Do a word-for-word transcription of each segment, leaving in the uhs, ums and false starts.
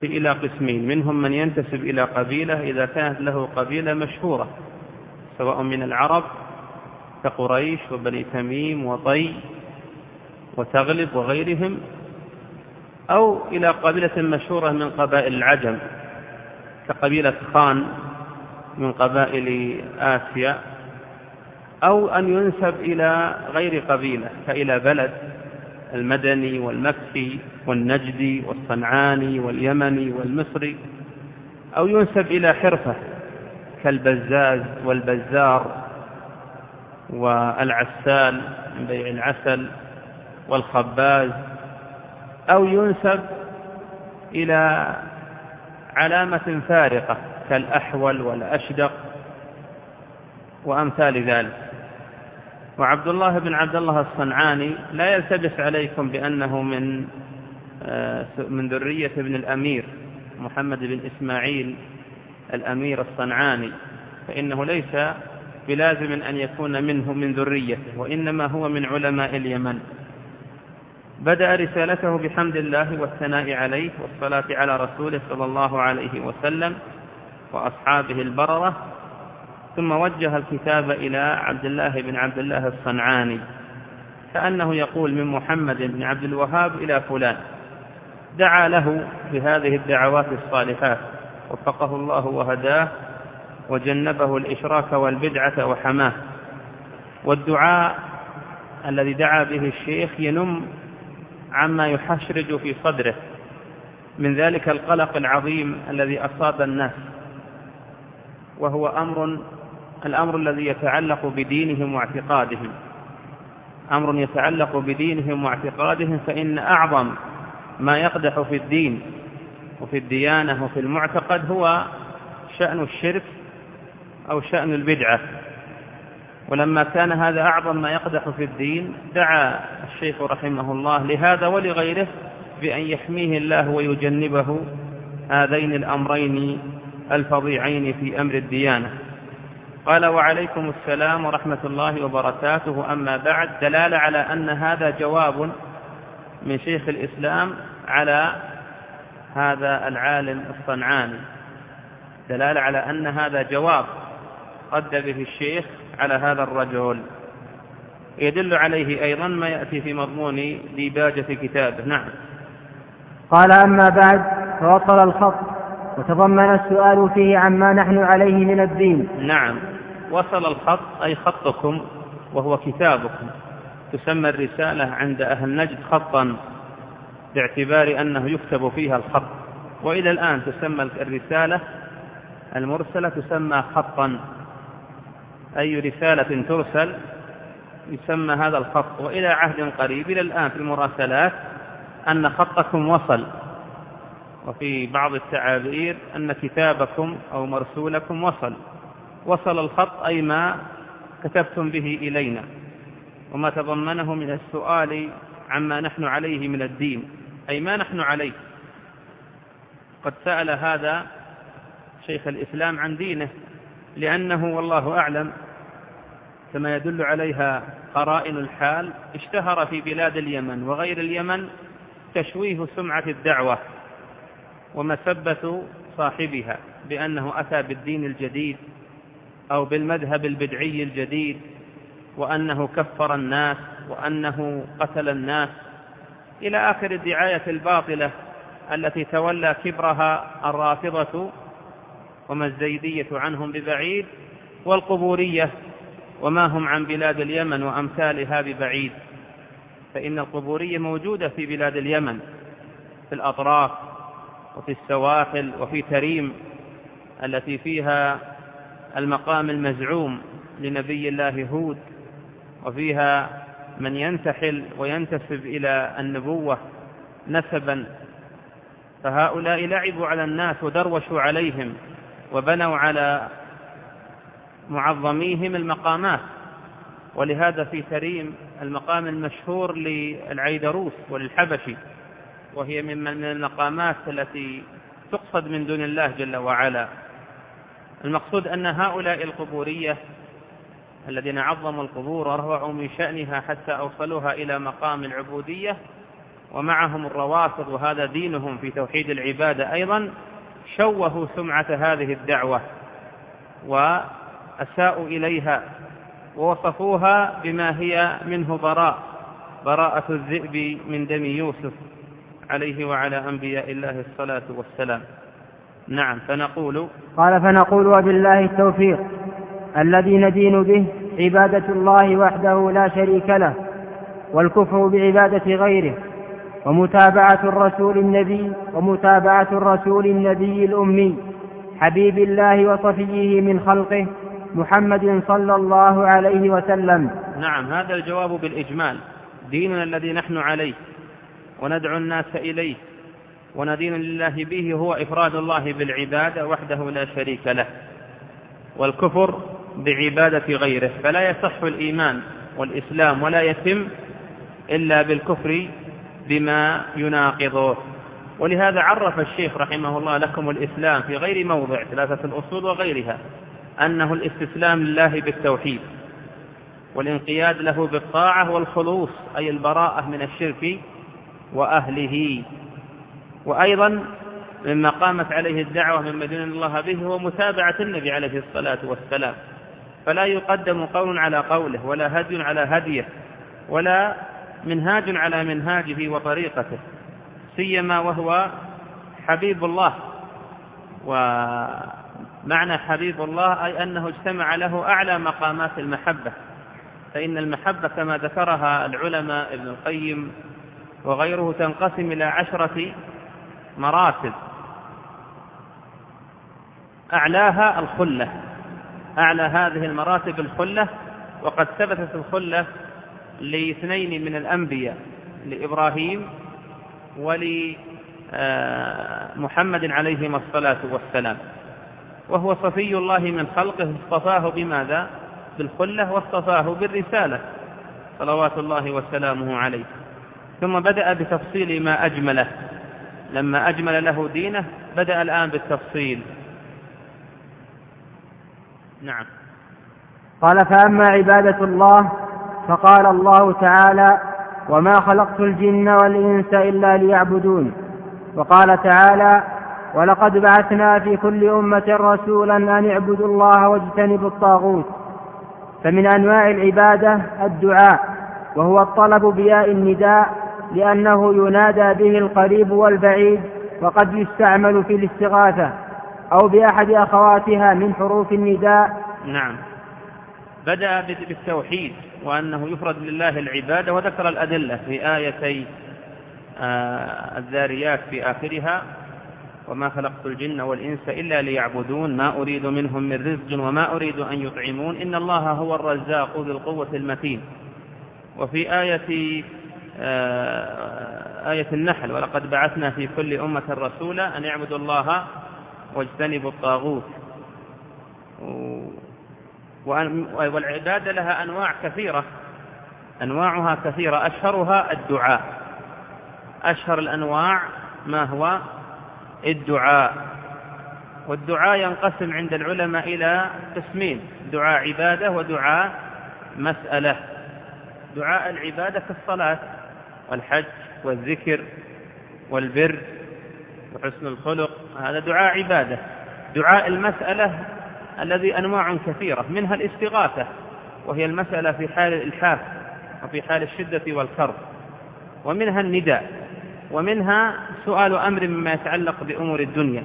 إلى قسمين: منهم من ينتسب إلى قبيلة إذا كانت له قبيلة مشهورة سواء من العرب كقريش وبني تميم وطي وتغلب وغيرهم، أو إلى قبيلة مشهورة من قبائل العجم كقبيلة خان من قبائل آسيا، أو أن ينسب إلى غير قبيلة كإلى بلد المدني والمكي والنجدي والصنعاني واليمني والمصري، أو ينسب إلى حرفة كالبزاز والبزار والعسال من بيع العسل والخباز، أو ينسب إلى علامة فارقة كالأحول والأشدق وأمثال ذلك. وعبد الله بن عبد الله الصنعاني لا يلتبس عليكم بأنه من من ذرية ابن الأمير محمد بن إسماعيل الأمير الصنعاني، فإنه ليس بلازم أن يكون منه من ذريته، وإنما هو من علماء اليمن. بدأ رسالته بحمد الله والثناء عليه والصلاة على رسوله صلى الله عليه وسلم وأصحابه البررة، ثم وجه الكتاب إلى عبد الله بن عبد الله الصنعاني كأنه يقول: من محمد بن عبد الوهاب إلى فلان. دعا له بهذه الدعوات الصالحات وفقه الله وهداه وجنبه الإشراك والبدعة وحماه. والدعاء الذي دعا به الشيخ ينم عما يحشرج في صدره من ذلك القلق العظيم الذي أصاب الناس، وهو أمر الأمر الذي يتعلق بدينهم واعتقادهم أمر يتعلق بدينهم واعتقادهم فإن أعظم ما يقدح في الدين وفي الديانة وفي المعتقد هو شأن الشرك أو شأن البدعة. ولما كان هذا أعظم ما يقدح في الدين دعا الشيخ رحمه الله لهذا ولغيره بأن يحميه الله ويجنبه هذين الأمرين الفظيعين في أمر الديانة. قال: وعليكم السلام ورحمة الله وبركاته. أما بعد، دلالة على أن هذا جواب من شيخ الإسلام على هذا العالم الصنعاني، دلالة على أن هذا جواب رد به الشيخ على هذا الرجل. يدل عليه أيضا ما يأتي في مضمون ديباجة كتابه. نعم. قال: أما بعد، فوصل الخط وتضمن السؤال فيه عما نحن عليه من الدين. نعم، وصل الخط أي خطكم وهو كتابكم. تسمى الرسالة عند أهل نجد خطا باعتبار أنه يكتب فيها الخط، وإلى الآن تسمى الرسالة المرسلة تسمى خطا، أي رسالة ترسل يسمى هذا الخط. وإلى عهد قريب إلى الآن في المراسلات أن خطكم وصل، وفي بعض التعابير أن كتابكم أو مرسولكم وصل. وصل الخط أي ما كتبتم به إلينا وما تضمنه من السؤال عما نحن عليه من الدين، أي ما نحن عليه. قد سأل هذا شيخ الإسلام عن دينه، لأنه والله أعلم كما يدل عليها قرائن الحال اشتهر في بلاد اليمن وغير اليمن تشويه سمعة الدعوة ومسبة صاحبها بأنه أتى بالدين الجديد أو بالمذهب البدعي الجديد، وأنه كفر الناس وأنه قتل الناس، إلى آخر الدعاية الباطلة التي تولى كبرها الرافضة وما الزيدية عنهم ببعيد، والقبورية وما هم عن بلاد اليمن وأمثالها ببعيد. فإن القبورية موجودة في بلاد اليمن في الأطراف وفي السواحل وفي تريم التي فيها المقام المزعوم لنبي الله هود، وفيها من ينتحل وينتسب إلى النبوة نسبا. فهؤلاء لعبوا على الناس ودروشوا عليهم وبنوا على معظميهم المقامات. ولهذا في تريم المقام المشهور للعيدروس وللحبشي، وهي من المقامات التي تقصد من دون الله جل وعلا. المقصود أن هؤلاء القبورية الذين عظموا القبور ورفعوا من شأنها حتى أوصلوها إلى مقام العبودية ومعهم الروافض وهذا دينهم في توحيد العبادة أيضا، شوهوا سمعة هذه الدعوة وأساءوا إليها ووصفوها بما هي منه براء، براءة الذئب من دم يوسف عليه وعلى أنبياء الله الصلاة والسلام. نعم. فنقول قال فنقول وبالله التوفيق الذي ندين به عبادة الله وحده لا شريك له، والكفر بعبادة غيره، ومتابعة الرسول النبي ومتابعة الرسول النبي الأمي حبيب الله وصفيه من خلقه محمد صلى الله عليه وسلم. نعم. هذا الجواب بالإجمال. ديننا الذي نحن عليه وندعو الناس إليه وندين لله به هو إفراد الله بالعبادة وحده لا شريك له، والكفر بعبادة غيره. فلا يصح الإيمان والإسلام ولا يتم إلا بالكفر بما يناقضه. ولهذا عرف الشيخ رحمه الله لكم الإسلام في غير موضع ثلاثة الأصول وغيرها أنه الاستسلام لله بالتوحيد، والانقياد له بالطاعة، والخلوص أي البراءة من الشرك وأهله. وأيضا مما قامت عليه الدعوة مما دين الله به هو متابعة النبي عليه الصلاة والسلام، فلا يقدم قول على قوله، ولا هدي على هديه، ولا منهاج على منهاجه وطريقته، سيما وهو حبيب الله. ومعنى حبيب الله أي أنه اجتمع له أعلى مقامات المحبة، فإن المحبة كما ذكرها العلماء ابن القيم وغيره تنقسم إلى عشرة مراتب، أعلاها الخلة. أعلى هذه المراتب الخلة، وقد ثبتت الخلة لاثنين من الأنبياء، لإبراهيم ولمحمد عليهما الصلاة والسلام، وهو صفي الله من خلقه اصطفاه بماذا؟ بالخلة، واصطفاه بالرسالة صلوات الله وسلامه عليه. ثم بدأ بتفصيل ما أجمله، لما أجمل له دينه بدأ الآن بالتفصيل. نعم. قال فأما عبادة الله فقال الله تعالى وما خلقت الجن والإنس إلا ليعبدون. وقال تعالى ولقد بعثنا في كل أمة رسولا أن اعبدوا الله واجتنبوا الطاغوت. فمن أنواع العبادة الدعاء، وهو الطلب بياء النداء، لأنه ينادى به القريب والبعيد، وقد يستعمل في الاستغاثة أو بأحد أخواتها من حروف النداء. نعم. بدأ بالتوحيد وأنه يفرد لله العبادة، وذكر الأدلة في آيتي آه الذاريات في آخرها وما خلقت الجن والإنس إلا ليعبدون ما أريد منهم من رزق وما أريد أن يطعمون إن الله هو الرزاق ذو القوة المتين. وفي آية آه آية النحل ولقد بعثنا في كل أمة رسولا أن يعبدوا الله واجتنبوا الطاغوت. والعبادة لها أنواع كثيرة، أنواعها كثيرة، أشهرها الدعاء. أشهر الأنواع ما هو الدعاء. والدعاء ينقسم عند العلماء إلى قسمين: دعاء عبادة ودعاء مسألة. دعاء العبادة كالصلاة والحج والذكر والبر وحسن الخلق، هذا دعاء عبادة. دعاء المسألة الذي أنواع كثيرة، منها الاستغاثة وهي المسألة في حال الإلحاف وفي حال الشدة والكرب، ومنها النداء، ومنها سؤال أمر مما يتعلق بأمور الدنيا.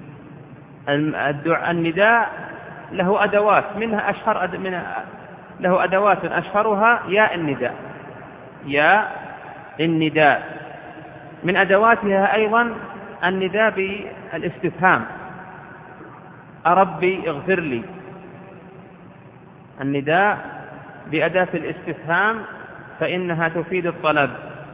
النداء له أدوات، منها أشهر أد... من... له أدوات أشهرها ياء النداء. ياء النداء من أدواتها أيضا النداء بالاستفهام: أربي اغفر لي. النداء بأداة الاستفهام فإنها تفيد الطلب.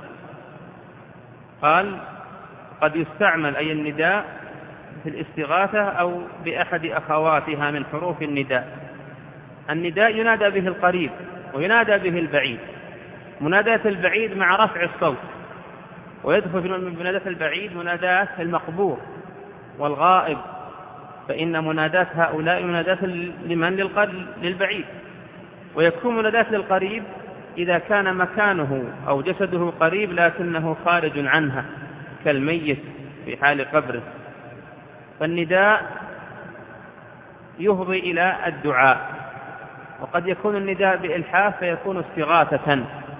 قال قد يستعمل أي النداء في الاستغاثة أو بأحد أخواتها من حروف النداء. النداء ينادى به القريب وينادى به البعيد. مناداة البعيد مع رفع الصوت، ويدخل في مناداة البعيد مناداة المقبور والغائب، فإن مناداة هؤلاء مناداة لمن؟ للبعيد. ويكون مناداة للقريب إذا كان مكانه أو جسده قريب لكنه خارج عنها كالميت في حال قبره، فالنداء يفضي إلى الدعاء. وقد يكون النداء بإلحاف فيكون استغاثة،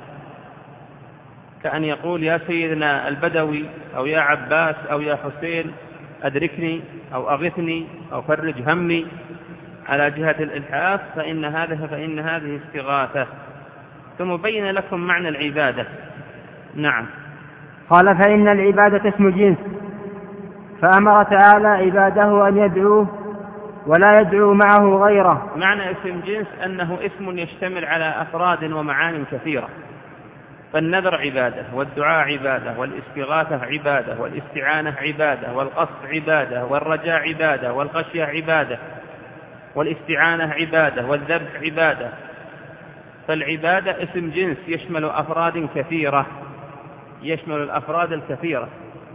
كأن يقول يا سيدنا البدوي أو يا عباس أو يا حسين أدركني أو أغثني أو فرج همي على جهة الإلحاف، فإن هذه فإن هذه استغاثة. ثم بين لكم معنى العبادة. نعم. قال فإن العبادة اسم جنس، فأمر تعالى عباده أن يدعوه ولا يدعو معه غيره. معنى اسم جنس أنه اسم يشتمل على أفراد ومعان كثيرة، فالنذر عبادة، والدعاء عبادة، والاستغاثة عبادة، والاستعانة عبادة، والقصد عبادة، والرجاء عبادة، والخشية عبادة، والاستعانة عبادة، والذبح عبادة. فالعبادة اسم جنس يشمل أفراد كثيرة، يشمل الأفراد الكثيرة.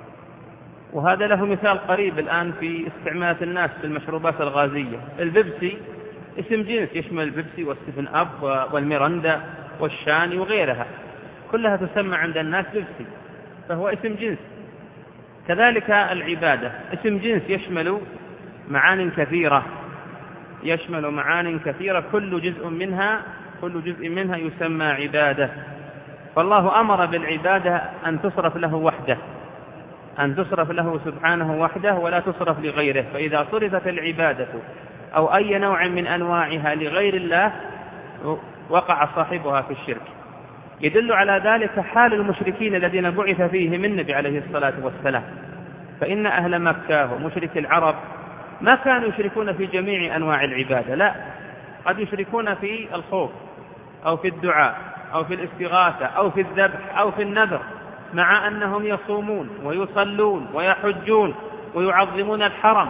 وهذا له مثال قريب الآن في استعمال الناس في المشروبات الغازية. البيبسي اسم جنس يشمل البيبسي والسفن أب والميرندا والشاني وغيرها، كلها تسمى عند الناس بيبسي، فهو اسم جنس. كذلك العبادة اسم جنس يشمل معان كثيرة، يشمل معان كثيرة كل جزء منها كل جزء منها يسمى عبادة. فالله أمر بالعبادة أن تصرف له وحده، أن تصرف له سبحانه وحده ولا تصرف لغيره. فإذا صرفت العبادة أو أي نوع من أنواعها لغير الله وقع صاحبها في الشرك. يدل على ذلك حال المشركين الذين بعث فيهم النبي عليه الصلاة والسلام، فإن أهل مكة ومشرك العرب ما كانوا يشركون في جميع أنواع العبادة، لا، قد يشركون في الخوف أو في الدعاء أو في الاستغاثة أو في الذبح أو في النذر، مع أنهم يصومون ويصلون ويحجون ويعظمون الحرم.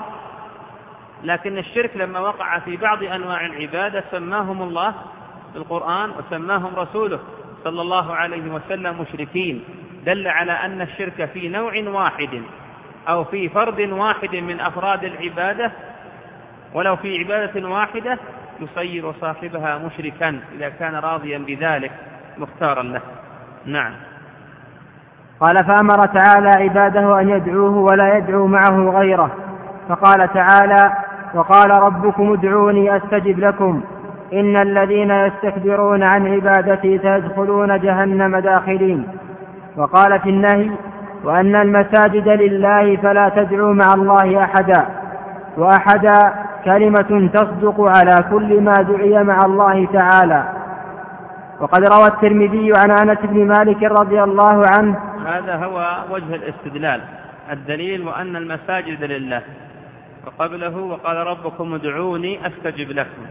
لكن الشرك لما وقع في بعض أنواع العبادة سماهم الله بالقرآن وسماهم رسوله صلى الله عليه وسلم مشركين، دل على أن الشرك في نوع واحد أو في فرد واحد من أفراد العبادة ولو في عبادة واحدة يصير صاحبها مشركا إذا كان راضيا بذلك مختارا له. نعم. قال فأمر تعالى عباده أن يدعوه ولا يدعو معه غيره، فقال تعالى وقال ربكم ادعوني أستجب لكم إن الذين يستكبرون عن عبادتي سيدخلون جهنم داخلين. وقال في النهي وأن المساجد لله فلا تدعوا مع الله أحدا، وأحدا كلمة تصدق على كل ما دعي مع الله تعالى. وقد روى الترمذي عن أنس بن مالك رضي الله عنه. هذا هو وجه الاستدلال، الدليل وأن المساجد لله، وقبله وقال ربكم ادعوني أستجب لكم،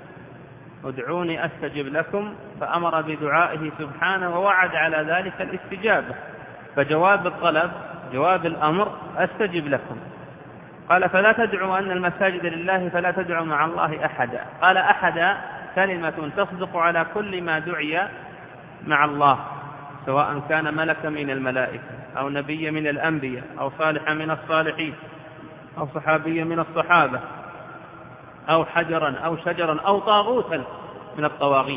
ادعوني أستجب لكم، فأمر بدعائه سبحانه ووعد على ذلك الاستجابة. فجواب الطلب جواب الأمر أستجب لكم. قال فلا تدعوا أن المساجد لله فلا تدعوا مع الله أحدا. قال أحدا كلمة تصدق على كل ما دعي مع الله، سواء كان ملكا من الملائكة أو نبيا من الأنبياء أو صالحا من الصالحين أو صحابيا من الصحابة أو حجرا أو شجرا أو طاغوتا من الطواغيت.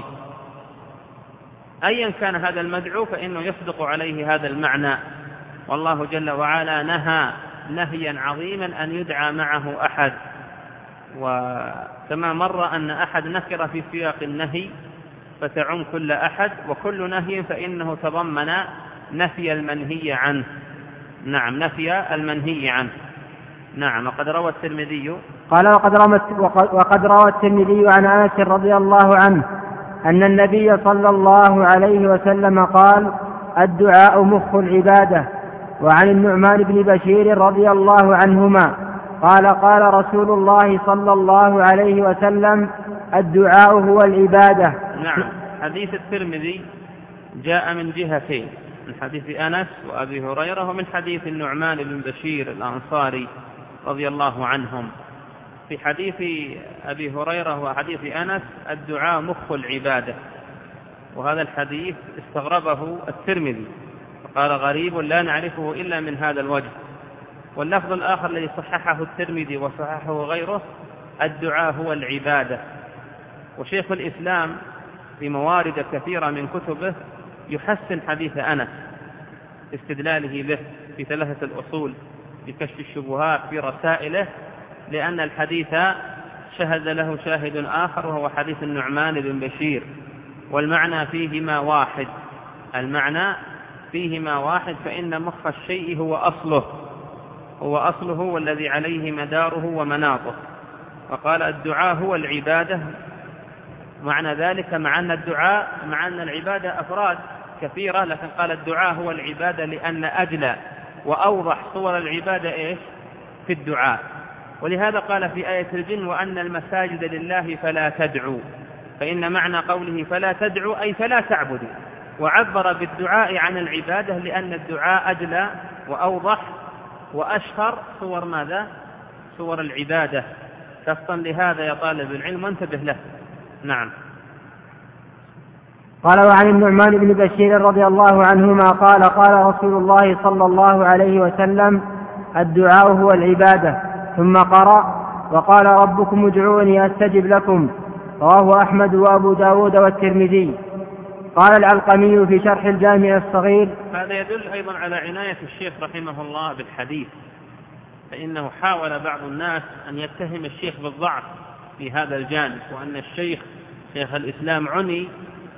أيا كان هذا المدعو فإنه يصدق عليه هذا المعنى. والله جل وعلا نهى نهيا عظيما أن يدعى معه أحد، وكما مر أن أحد نكر في سياق النهي فتعم كل أحد، وكل نهي فإنه تضمن نفي المنهي عنه. نعم، نفي المنهي عنه. نعم. وقد روى الترمذي قال وقد روى وقد روى الترمذي عن أنس رضي الله عنه أن النبي صلى الله عليه وسلم قال الدعاء مخ العبادة. وعن النعمان بن بشير رضي الله عنهما قال قال رسول الله صلى الله عليه وسلم الدعاء هو العبادة. نعم. حديث الترمذي جاء من جهتين، من حديث أنس وأبي هريرة ومن حديث النعمان بن بشير الأنصاري رضي الله عنهم. في حديث أبي هريرة وحديث أنس الدعاء مخ العبادة، وهذا الحديث استغربه الترمذي وقال غريب لا نعرفه إلا من هذا الوجه. واللفظ الآخر الذي صححه الترمذي وصححه غيره الدعاء هو العبادة. وشيخ الإسلام في موارد كثيرة من كتبه يحسن حديث أنس استدلاله به في ثلاثة الأصول، في كشف الشبهات، في رسائله، لأن الحديث شهد له شاهد آخر وهو حديث النعمان بن بشير، والمعنى فيهما واحد، المعنى فيهما واحد، فإن مخ الشيء هو أصله هو أصله والذي عليه مداره ومناطه. وقال الدعاء هو العبادة، معنى ذلك مع أن الدعاء مع أن العبادة أفراد كثيرة، لكن قال الدعاء هو العبادة لأن أجلى وأوضح صور العبادة إيش في الدعاء. ولهذا قال في آية الجن وأن المساجد لله فلا تدعوا، فإن معنى قوله فلا تدعوا أي فلا تعبدوا، وعبر بالدعاء عن العبادة لأن الدعاء أجلى وأوضح وأشهر صور ماذا؟ صور العبادة. تفطن لهذا يا طالب العلم وانتبه له. نعم. قال وعن النعمان بن بشير رضي الله عنهما قال قال رسول الله صلى الله عليه وسلم الدعاء هو العبادة، ثم قرأ وقال ربكم ادعوني أستجب لكم، رواه أحمد وأبو داود والترمذي. قال العلقمي في شرح الجامع الصغير هذا يدل أيضا على عناية الشيخ رحمه الله بالحديث، فإنه حاول بعض الناس أن يتهم الشيخ بالضعف في هذا الجانب، وأن الشيخ شيخ الإسلام عني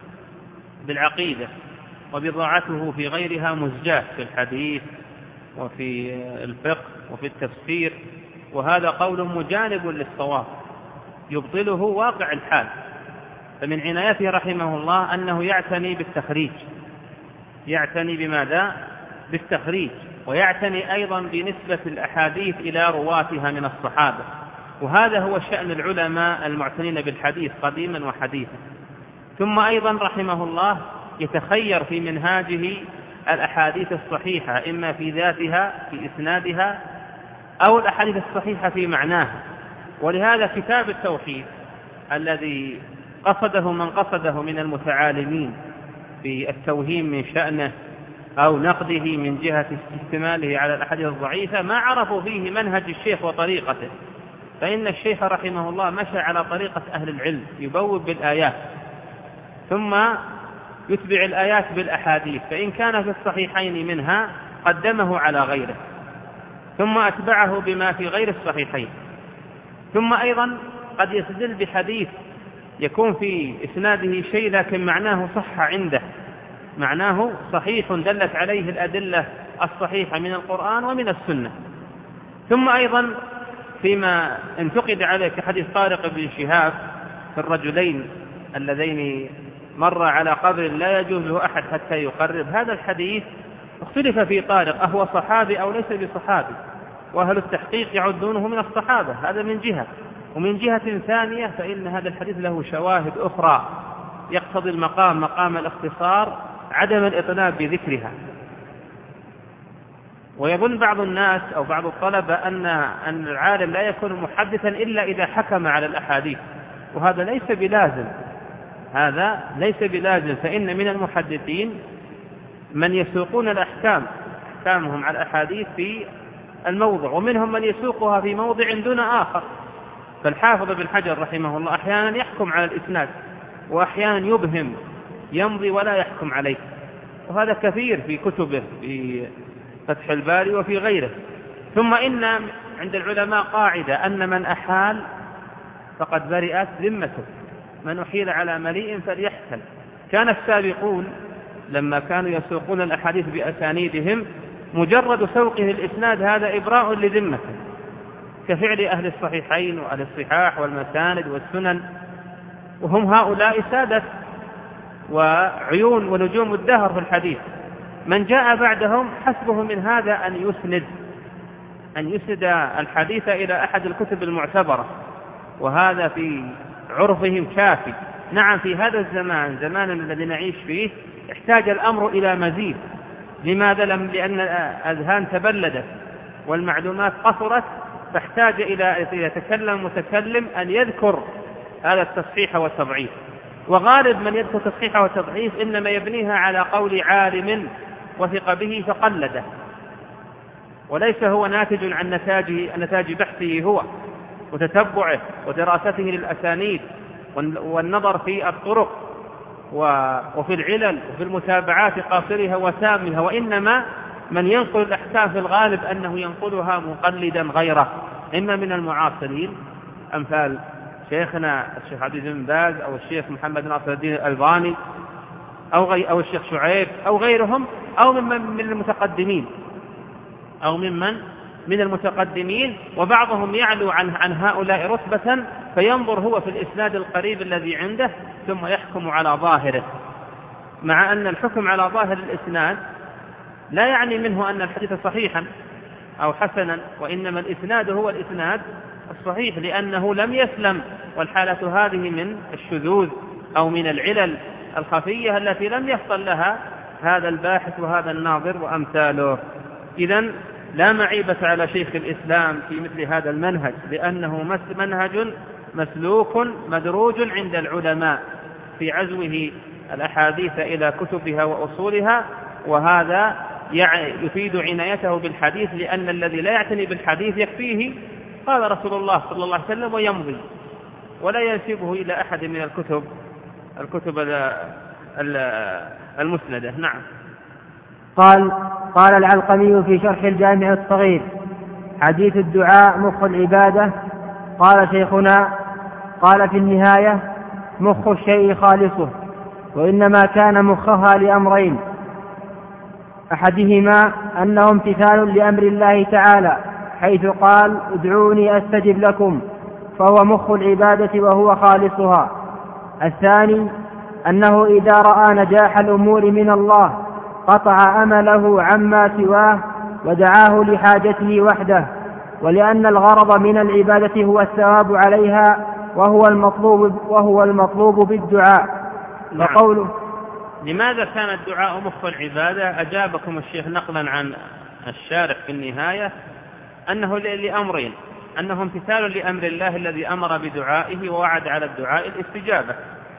بالعقيدة وبضاعته في غيرها مزجاة في الحديث وفي الفقه وفي التفسير، وهذا قول مجانب للصواب يبطله واقع الحال. فمن عنايته رحمه الله أنه يعتني بالتخريج، يعتني بماذا؟ بالتخريج، ويعتني أيضا بنسبة الأحاديث إلى رواتها من الصحابة، وهذا هو شأن العلماء المعتنين بالحديث قديما وحديثا. ثم أيضا رحمه الله يتخير في منهاجه الأحاديث الصحيحة إما في ذاتها في إسنادها أو الأحاديث الصحيحة في معناها. ولهذا كتاب التوحيد الذي قصده من قصده من المتعالمين في التوهيم من شأنه أو نقده من جهة استماله على الأحاديث الضعيفة ما عرفوا فيه منهج الشيخ وطريقته، فإن الشيخ رحمه الله مشى على طريقة أهل العلم، يبوب بالآيات ثم يتبع الآيات بالأحاديث، فإن كان في الصحيحين منها قدمه على غيره، ثم أتبعه بما في غير الصحيحين، ثم أيضا قد يستدل بحديث يكون في إسناده شيء لكن معناه صح عنده، معناه صحيح دلت عليه الأدلة الصحيحة من القرآن ومن السنة. ثم أيضا فيما انتقد عليه كحديث طارق بن شهاب في الرجلين اللذين مر على قبر لا يجوز له أحد حتى يقرب، هذا الحديث اختلف في طارق أهو صحابي أو ليس بصحابي، وأهل التحقيق يعدونه من الصحابة، هذا من جهة. ومن جهة ثانية فإن هذا الحديث له شواهد أخرى يقتضي المقام مقام الاختصار عدم الإطناب بذكرها. ويظن بعض الناس أو بعض الطلبة أن أن العالم لا يكون محدثا إلا إذا حكم على الأحاديث، وهذا ليس بلازم، هذا ليس بلازم، فإن من المحدثين من يسوقون الأحكام أحكامهم على الأحاديث في الموضع، ومنهم من يسوقها في موضع دون آخر. فالحافظ بن حجر رحمه الله أحيانا يحكم على الإسناد وأحيانا يبهم يمضي ولا يحكم عليه، وهذا كثير في كتبه في فتح الباري وفي غيره. ثم إن عند العلماء قاعدة أن من أحال فقد برئت ذمته، من أحيل على مليء فليحتل. كان السابقون لما كانوا يسوقون الأحاديث بأسانيدهم مجرد سوقه الإسناد هذا إبراء لذمته، كفعل أهل الصحيحين وأهل الصحاح والمساند والسنن، وهم هؤلاء سادة وعيون ونجوم الدهر في الحديث. من جاء بعدهم حسبه من هذا أن يسند أن يسند الحديث إلى أحد الكتب المعتبرة، وهذا في عرفهم كافي. نعم في هذا الزمان زمان الذي نعيش فيه احتاج الأمر إلى مزيد. لماذا؟ لم لأن الأذهان تبلدت والمعلومات قصرت، فاحتاج إلى يتكلم متكلم أن يذكر هذا التصحيح والتضعيف. وغالب من يذكر تصحيح وتضعيف إنما يبنيها على قول عالم وثق به فقلده، وليس هو ناتج عن نتاج نتاج بحثه هو وتتبعه ودراسته للأسانيد والنظر في الطرق وفي العلل وفي المتابعات قاصرها وتامها، وإنما من ينقل الأحكام في الغالب أنه ينقلها مقلدا غيره، إما من المعاصرين أمثال شيخنا الشيخ عبد العزيز بن باز أو الشيخ محمد ناصر الدين الألباني أو, غي أو الشيخ شعيب أو غيرهم، أو ممن من المتقدمين أو ممن من المتقدمين وبعضهم يعلو عن, عن هؤلاء رتبة، فينظر هو في الإسناد القريب الذي عنده ثم يحكم على ظاهره، مع أن الحكم على ظاهر الإسناد لا يعني منه أن الحديث صحيحا أو حسنا، وإنما الإسناد هو الإسناد الصحيح لأنه لم يسلم، والحالة هذه من الشذوذ أو من العلل الخفية التي لم يحصل لها هذا الباحث وهذا الناظر وأمثاله. إذن لا معيبة على شيخ الإسلام في مثل هذا المنهج، لأنه منهج مسلوك مدروج عند العلماء في عزوه الأحاديث إلى كتبها وأصولها، وهذا يفيد عنايته بالحديث، لأن الذي لا يعتني بالحديث يكفيه قال رسول الله صلى الله عليه وسلم ويمضي، ولا ينسبه إلى أحد من الكتب الكتب المسندة. نعم. قال قال العلقمي في شرح الجامع الصغير: حديث الدعاء مخ العبادة. قال شيخنا: قال في النهاية: مخ الشيء خالصه، وإنما كان مخها لأمرين: أحدهما أنه امتثال لأمر الله تعالى حيث قال: ادعوني أستجب لكم، فهو مخ العبادة وهو خالصها. الثاني أنه إذا رأى نجاح الأمور من الله قطع أمله عما سواه ودعاه لحاجته وحده، ولأن الغرض من العبادة هو الثواب عليها وهو المطلوب, وهو المطلوب بالدعاء. نعم. وقوله: لماذا كان الدعاء مخ العبادة؟ أجابكم الشيخ نقلا عن الشارح في النهاية أنه لأمرين: أنه امتثال لأمر الله الذي أمر بدعائه ووعد على الدعاء الاستجابة،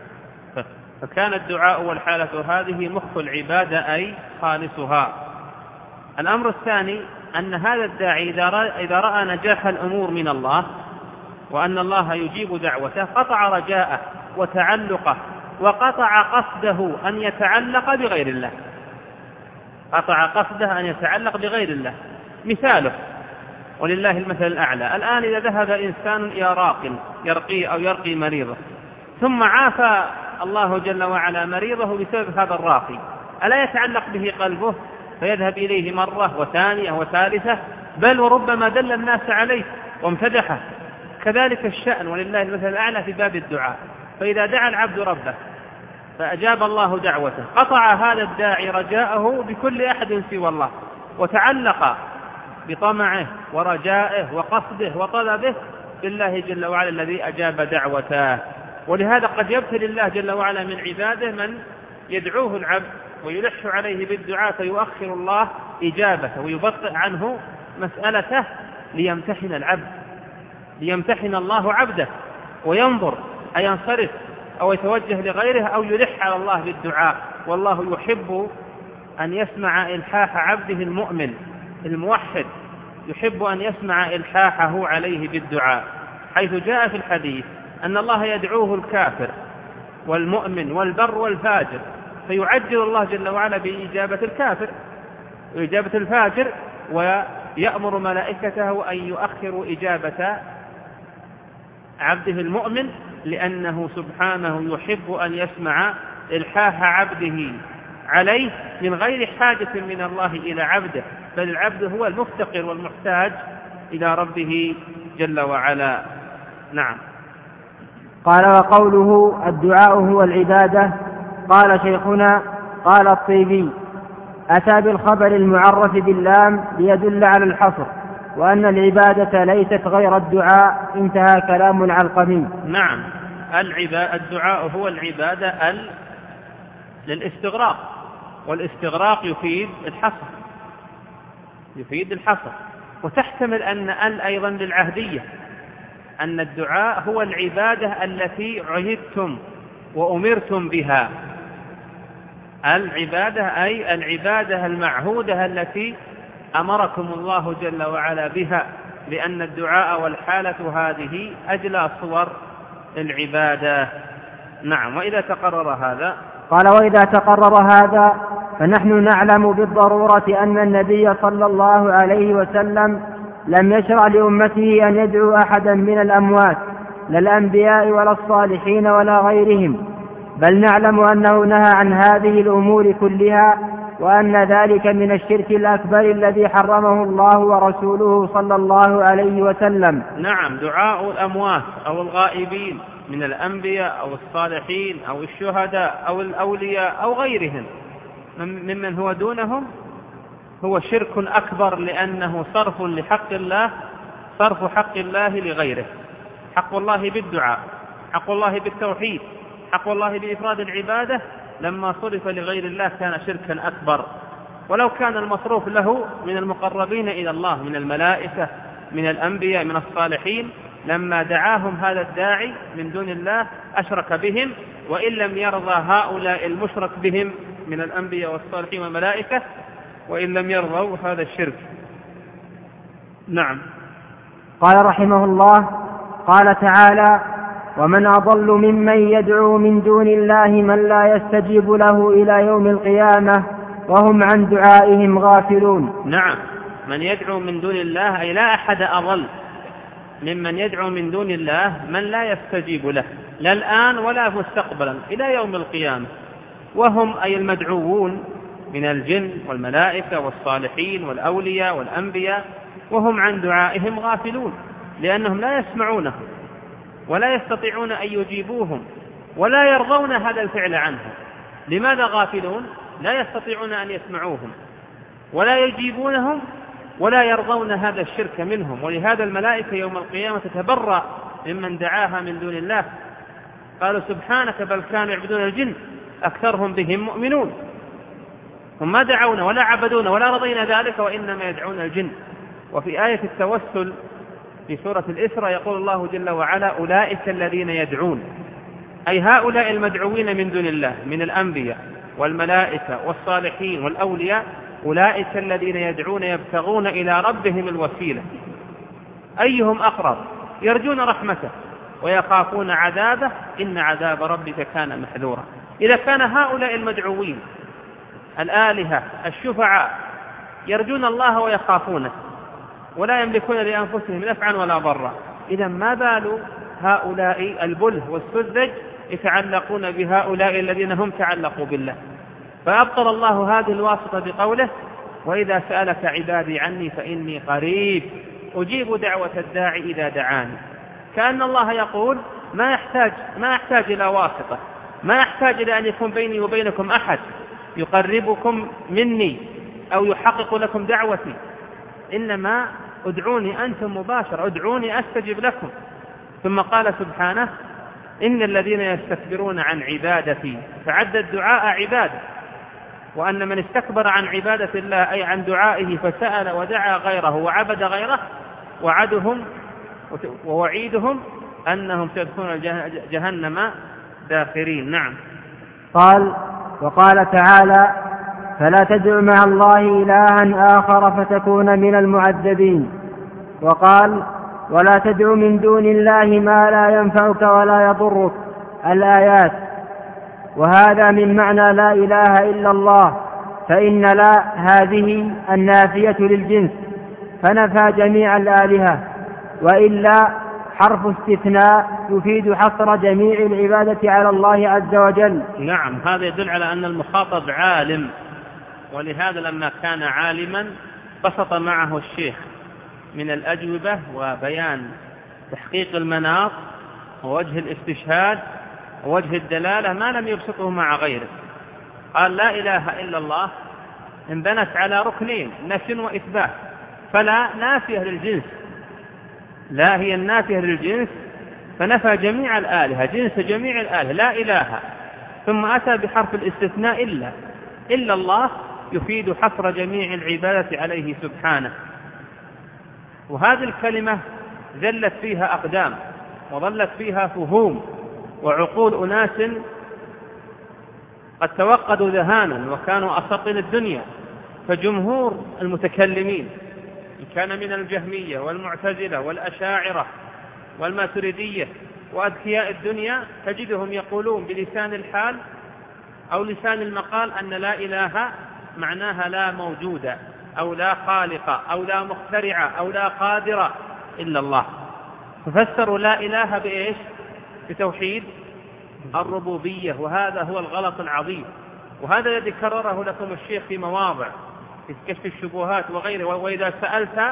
فكان الدعاء والحالة هذه مخ العبادة أي خالصها. الأمر الثاني أن هذا الداعي إذا رأى نجاح الأمور من الله وأن الله يجيب دعوته قطع رجاءه وتعلقه، وقطع قصده أن يتعلق بغير الله، قطع قصده أن يتعلق بغير الله. مثاله ولله المثل الأعلى: الآن إذا ذهب إنسان إلى راق يرقي أو يرقي مريضه ثم عافى الله جل وعلا مريضه بسبب هذا الراقي، ألا يتعلق به قلبه فيذهب إليه مرة وثانية وثالثة، بل وربما دل الناس عليه وامتدحه؟ كذلك الشأن ولله المثل الأعلى في باب الدعاء، فإذا دعا العبد ربه فأجاب الله دعوته قطع هذا الداعي رجاءه بكل أحد سوى الله، وتعلق بطمعه ورجائه وقصده وطلبه بالله جل وعلا الذي أجاب دعوته. ولهذا قد يبتلي الله جل وعلا من عباده من يدعوه العبد ويلح عليه بالدعاء فيؤخر الله إجابته ويبطئ عنه مسألته ليمتحن العبد، ليمتحن الله عبده وينظر أينصرف أو يتوجه لغيره أو يلح على الله بالدعاء. والله يحب أن يسمع إلحاح عبده المؤمن الموحد، يحب أن يسمع إلحاحه عليه بالدعاء، حيث جاء في الحديث أن الله يدعوه الكافر والمؤمن والبر والفاجر، فيعجل الله جل وعلا بإجابة الكافر وإجابة الفاجر، ويأمر ملائكته أن يؤخروا إجابة عبده المؤمن، لأنه سبحانه يحب أن يسمع إلحاح عبده عليه من غير حاجة من الله إلى عبده، بل العبد هو المفتقر والمحتاج إلى ربه جل وعلا. نعم. قال: وقوله الدعاء هو العبادة. قال شيخنا: قال الطيبي: أتى بالخبر المعرف باللام ليدل على الحصر، وأن العبادة ليست غير الدعاء. انتهى كلام العلقمي. نعم، الدعاء هو العبادة ال للاستغراق، والاستغراق يفيد الحصر، يفيد الحصر، وتحتمل أن ال أيضا للعهدية، أن الدعاء هو العبادة التي عهدتم وأمرتم بها. العبادة أي العبادة المعهودة التي أمركم الله جل وعلا بها، لأن الدعاء والحالة هذه أجلى صور العبادة. نعم. وإذا تقرر هذا قال وإذا تقرر هذا فنحن نعلم بالضرورة أن النبي صلى الله عليه وسلم لم يشرع لأمته أن يدعو أحدا من الأموات لا الأنبياء ولا الصالحين ولا غيرهم، بل نعلم أنه نهى عن هذه الأمور كلها، وأن ذلك من الشرك الأكبر الذي حرمه الله ورسوله صلى الله عليه وسلم. نعم، دعاء الأموات أو الغائبين من الأنبياء أو الصالحين أو الشهداء أو الأولياء أو غيرهم ممن هو دونهم هو شرك أكبر، لأنه صرف لحق الله، صرف حق الله لغيره. حق الله بالدعاء، حق الله بالتوحيد، حق الله بإفراد العبادة، لما صرف لغير الله كان شركا أكبر. ولو كان المصروف له من المقربين إلى الله من الملائكة من الأنبياء من الصالحين، لما دعاهم هذا الداعي من دون الله أشرك بهم، وإن لم يرضى هؤلاء المشرك بهم من الأنبياء والصالحين والملائكة، وإن لم يرضوا هذا الشرك. نعم. قال رحمه الله: قال تعالى: ومن أضل ممن يدعو من دون الله من لا يستجيب له إلى يوم القيامة وهم عن دعائهم غافلون. نعم، من يدعو من دون الله، أي لا أحد أضل ممن يدعو من دون الله من لا يستجيب له لا الآن ولا مستقبلا إلى يوم القيامة، وهم أي المدعوون من الجن والملائكة والصالحين والأولياء والأنبياء، وهم عن دعائهم غافلون، لأنهم لا يسمعونهم ولا يستطيعون أن يجيبوهم ولا يرضون هذا الفعل عنهم. لماذا غافلون؟ لا يستطيعون أن يسمعوهم ولا يجيبونهم ولا يرضون هذا الشرك منهم. ولهذا الملائكة يوم القيامة تتبرأ ممن دعاها من دون الله، قالوا سبحانك بل كانوا يعبدون الجن أكثرهم بهم مؤمنون. هم ما دعونا ولا عبدون ولا رضينا ذلك، وإنما يدعون الجن. وفي آية التوسل في سورة الإسراء يقول الله جل وعلا: أولئك الذين يدعون، أي هؤلاء المدعوين من دون الله من الأنبياء والملائكة والصالحين والأولياء، أولئك الذين يدعون يبتغون إلى ربهم الوسيلة أيهم أقرب، يرجون رحمته ويخافون عذابه، إن عذاب ربك كان محذورا. إذا كان هؤلاء المدعوين الآلهة الشفعاء يرجون الله ويخافونه ولا يملكون لأنفسهم نفعا ولا ضرا، إذا ما بال هؤلاء البله والسذج يتعلقون بهؤلاء الذين هم تعلقوا بالله؟ فأبطل الله هذه الواسطة بقوله: وإذا سألك عبادي عني فإني قريب أجيب دعوة الداعي إذا دعاني. كأن الله يقول: ما يحتاج ما يحتاج إلى واسطة، ما يحتاج إلى أن يكون بيني وبينكم أحد يقربكم مني أو يحقق لكم دعوتي، إنما ادعوني أنتم مباشرة، ادعوني أستجب لكم. ثم قال سبحانه: إن الذين يستكبرون عن عبادتي، فعد الدعاء عبادة، وأن من استكبر عن عبادة الله أي عن دعائه فسأل ودعا غيره وعبد غيره، وعدهم ووعيدهم أنهم سيدخلون جهنم داخرين. نعم. قال: وقال تعالى: فلا تدع مع الله إلها آخر فتكون من المعذبين. وقال: ولا تدع من دون الله ما لا ينفعك ولا يضرك، الآيات. وهذا من معنى لا إله إلا الله، فإن لا هذه النافية للجنس فنفى جميع الآلهة، وإلا حرف استثناء يفيد حصر جميع العبادة على الله عز وجل. نعم، هذا يدل على أن المخاطب عالم، ولهذا لما كان عالما بسط معه الشيخ من الأجوبة وبيان تحقيق المناط ووجه الاستشهاد ووجه الدلالة ما لم يبسطه مع غيره. قال: لا إله إلا الله انبنت على ركنين، نفي وإثبات، فلا نافية للجنس، لا هي النافية للجنس، فنفى جميع الآلهة، جنس جميع الآلهة، لا إله، ثم أتى بحرف الاستثناء إلا إلا الله يفيد حصر جميع العبادة عليه سبحانه. وهذه الكلمة ذلت فيها أقدام وظلت فيها فهوم وعقول أناس قد توقدوا ذهانا وكانوا أساطين الدنيا. فجمهور المتكلمين إن كان من الجهمية والمعتزلة والأشاعرة والماتريدية وأذكياء الدنيا تجدهم يقولون بلسان الحال: أو لسان المقال أن لا إله معناها لا موجود أو لا خالق أو لا مخترع أو لا قادر إلا الله، ففسروا لا إله بإيش؟ بتوحيد الربوبية، وهذا هو الغلط العظيم. وهذا الذي كرره لكم الشيخ في مواضع في كشف الشبهات وغيره. وإذا سألت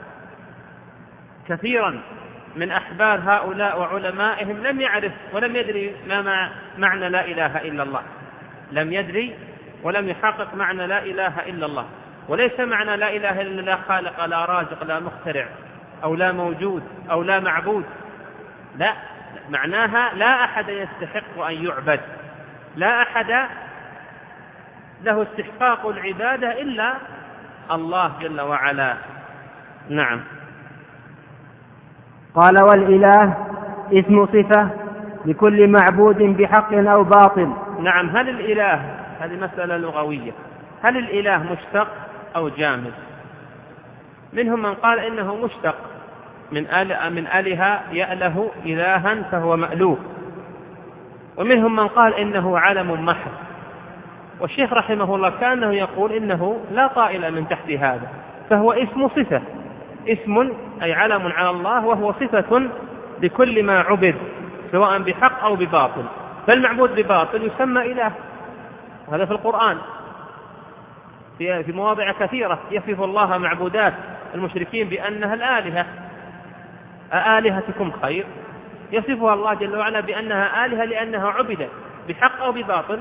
كثيرا من أحبار هؤلاء وعلمائهم لم يعرف ولم يدري ما معنى لا إله إلا الله، لم يدري ولم يحقق معنى لا إله إلا الله. وليس معنى لا إله إلا لا خالق لا رازق لا مخترع أو لا موجود أو لا معبود، لا، معناها لا أحد يستحق أن يعبد، لا أحد له استحقاق العبادة إلا الله جل وعلا. نعم. قال والإله اسم صفة لكل معبود بحق أو باطل. نعم. هل الإله، هذه مسألة لغوية، هل الإله مشتق أو جامد؟ منهم من قال إنه مشتق من آل من آله يأله إلها فهو مألوه، ومنهم من قال إنه علم محض. والشيخ رحمه الله كأنه يقول إنه لا طائل من تحت هذا، فهو اسم صفة، اسم أي علم على الله، وهو صفة لكل ما عبد سواء بحق أو بباطل. فالمعبود بباطل يسمى إله، وهذا في القرآن في مواضع كثيرة يصف الله معبودات المشركين بأنها الآلهة. أآلهتكم خير، يصفها الله جل وعلا بأنها آلهة لأنها عبدت بحق أو بباطل؟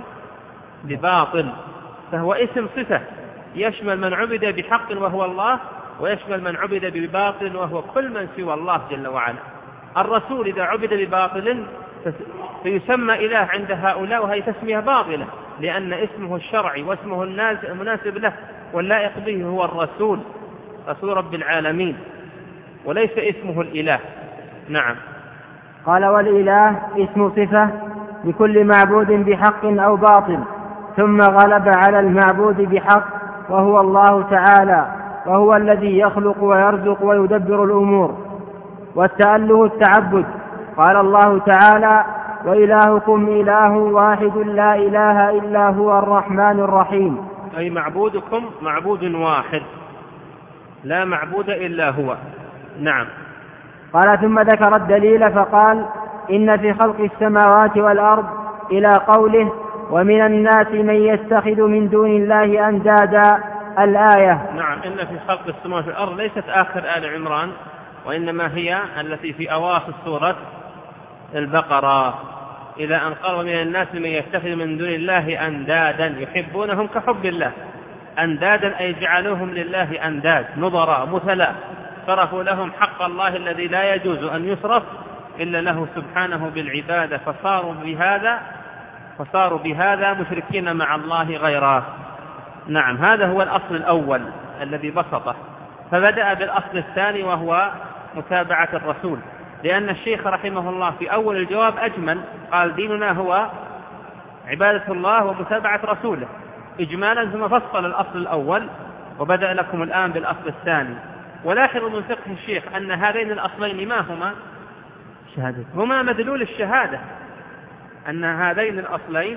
بباطل. فهو اسم صفة يشمل من عبد بحق وهو الله، ويشمل من عبد بباطل وهو كل من سوى الله جل وعلا. الرسول إذا عبد بباطل فيسمى إله عند هؤلاء، وهي تسمية باطلة لأن اسمه الشرعي واسمه المناسب له واللائق به هو الرسول، رسول رب العالمين، وليس اسمه الإله. نعم. قال والإله اسم صفة لكل معبود بحق أو باطل، ثم غلب على المعبود بحق وهو الله تعالى، وهو الذي يخلق ويرزق ويدبر الأمور، والتأله التعبد. قال الله تعالى وإلهكم إله واحد لا إله إلا هو الرحمن الرحيم، أي معبودكم معبود واحد لا معبود إلا هو. نعم. قال ثم ذكر الدليل فقال إن في خلق السماوات والأرض إلى قوله ومن الناس من يتخذ من دون الله أندادا الآية. نعم. إن في خلق السماوات والأرض ليست آخر آل عمران، وإنما هي التي في أواخر سورة البقرة، إلى أن قال ومن الناس من يتخذ من دون الله أندادا يحبونهم كحب الله. أندادا أي جعلوهم لله أنداد نظراء مثلاء، صرفوا لهم حق الله الذي لا يجوز أن يصرف إلا له سبحانه بالعبادة، فصاروا بهذا فصاروا بهذا مشركين مع الله غيره. نعم. هذا هو الأصل الأول الذي بسطه، فبدأ بالأصل الثاني وهو متابعة الرسول، لأن الشيخ رحمه الله في أول الجواب أجمل، قال ديننا هو عبادة الله ومتابعة رسوله إجمالا، ثم فصل الأصل الأول وبدأ لكم الآن بالأصل الثاني. ولاحظوا من فقه الشيخ أن هذين الأصلين ما هما؟ شهادة. هما مدلول الشهادة، أن هذين الأصلين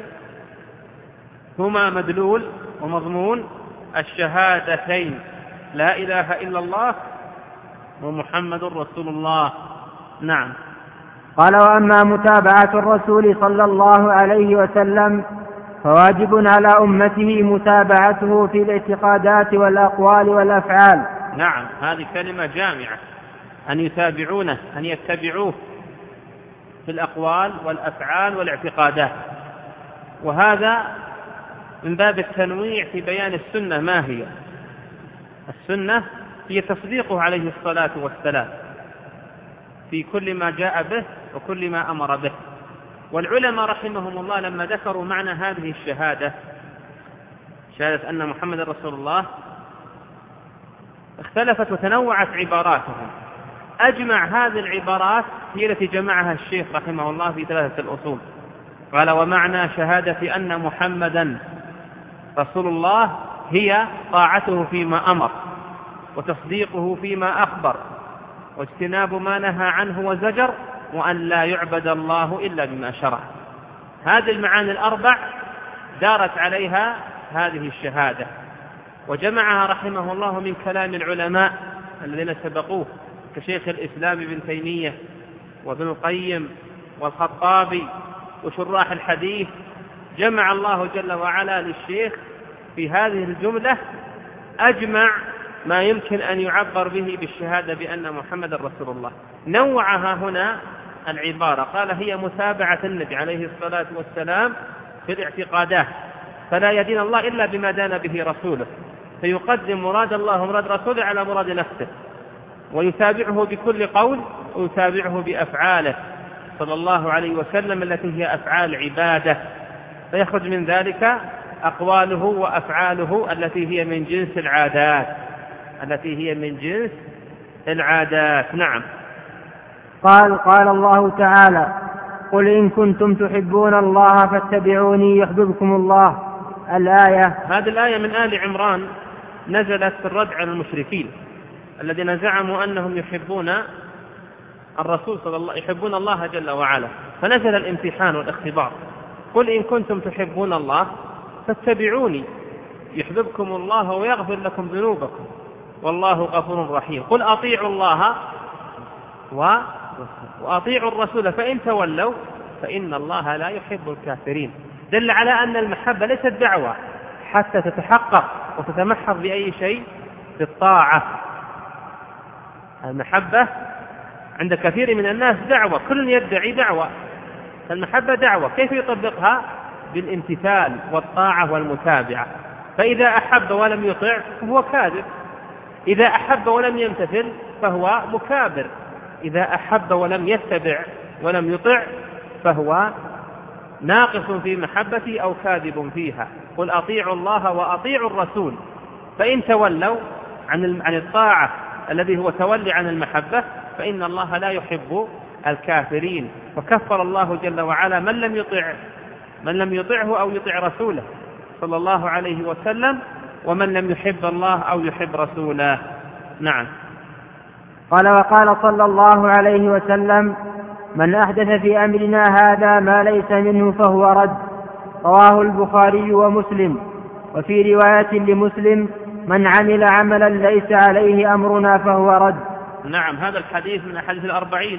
هما مدلول ومضمون الشهادتين، لا إله إلا الله ومحمد رسول الله. نعم. قال وأما متابعة الرسول صلى الله عليه وسلم فواجب على أمته متابعته في الاعتقادات والأقوال والأفعال. نعم. هذه كلمة جامعة، أن يتابعونه، أن يتبعوه في الأقوال والأفعال والاعتقادات. وهذا من باب التنويع في بيان السنة. ما هي السنة؟ هي تصديقه عليه الصلاة والسلام في كل ما جاء به وكل ما أمر به. والعلماء رحمهم الله لما ذكروا معنى هذه الشهادة، شهادة أن محمد رسول الله، اختلفت وتنوعت عباراتهم. أجمع هذه العبارات هي التي جمعها الشيخ رحمه الله في ثلاثة الأصول. قال ومعنى شهادة أن محمدا رسول الله هي طاعته فيما أمر، وتصديقه فيما أخبر، واجتناب ما نهى عنه وزجر، وأن لا يعبد الله إلا بما شرع. هذه المعاني الأربع دارت عليها هذه الشهادة. وجمعها رحمه الله من كلام العلماء الذين سبقوه كشيخ الإسلام ابن تيمية وابن القيم والخطابي وشراح الحديث. جمع الله جل وعلا للشيخ في هذه الجملة أجمع ما يمكن أن يعبر به بالشهادة بأن محمد رسول الله. نوعها هنا العبارة، قال هي متابعة النبي عليه الصلاة والسلام في الاعتقادات، فلا يدين الله إلا بما دان به رسوله، فيقدم مراد الله ومراد رسوله على مراد نفسه، ويتابعه بكل قول ويتابعه بأفعاله صلى الله عليه وسلم التي هي أفعال عبادة، فيخرج من ذلك أقواله وأفعاله التي هي من جنس العادات التي هي من جنس العادات. نعم. قال قال الله تعالى: قل إن كنتم تحبون الله فاتبعوني يحببكم الله. الآية. هذه الآية من آل عمران، نزلت في الرد على المشركين الذين زعموا أنهم يحبون الرسول صلى الله يحبون الله جل وعلا، فنزل الامتحان والاختبار. قل إن كنتم تحبون الله فاتبعوني يحببكم الله ويغفر لكم ذنوبكم والله غفور رحيم. قل أطيعوا الله و... وأطيعوا الرسول فإن تولوا فإن الله لا يحب الكافرين. دل على أن المحبة ليست دعوة حتى تتحقق وتتمحض بأي شيء بالطاعة. المحبة عند كثير من الناس دعوة، كل يدعي دعوة، المحبة دعوة، كيف يطبقها؟ بالامتثال والطاعة والمتابعة. فإذا أحب ولم يطع فهو كاذب، إذا أحب ولم يمتثل فهو مكابر، إذا أحب ولم يتبع ولم يطع فهو ناقص في محبته أو كاذب فيها. قل أطيعوا الله وأطيعوا الرسول فإن تولوا عن عن الطاعة الذي هو تولي عن المحبة فإن الله لا يحب الكافرين. وكفر الله جل وعلا من لم يطع من لم يطعه أو يطع رسوله صلى الله عليه وسلم، ومن لم يحب الله أو يحب رسوله. نعم. قال وقال صلى الله عليه وسلم: من أحدث في أمرنا هذا ما ليس منه فهو رد. رواه البخاري ومسلم. وفي رواية لمسلم: من عمل عملا ليس عليه أمرنا فهو رد. نعم. هذا الحديث من أحاديث الأربعين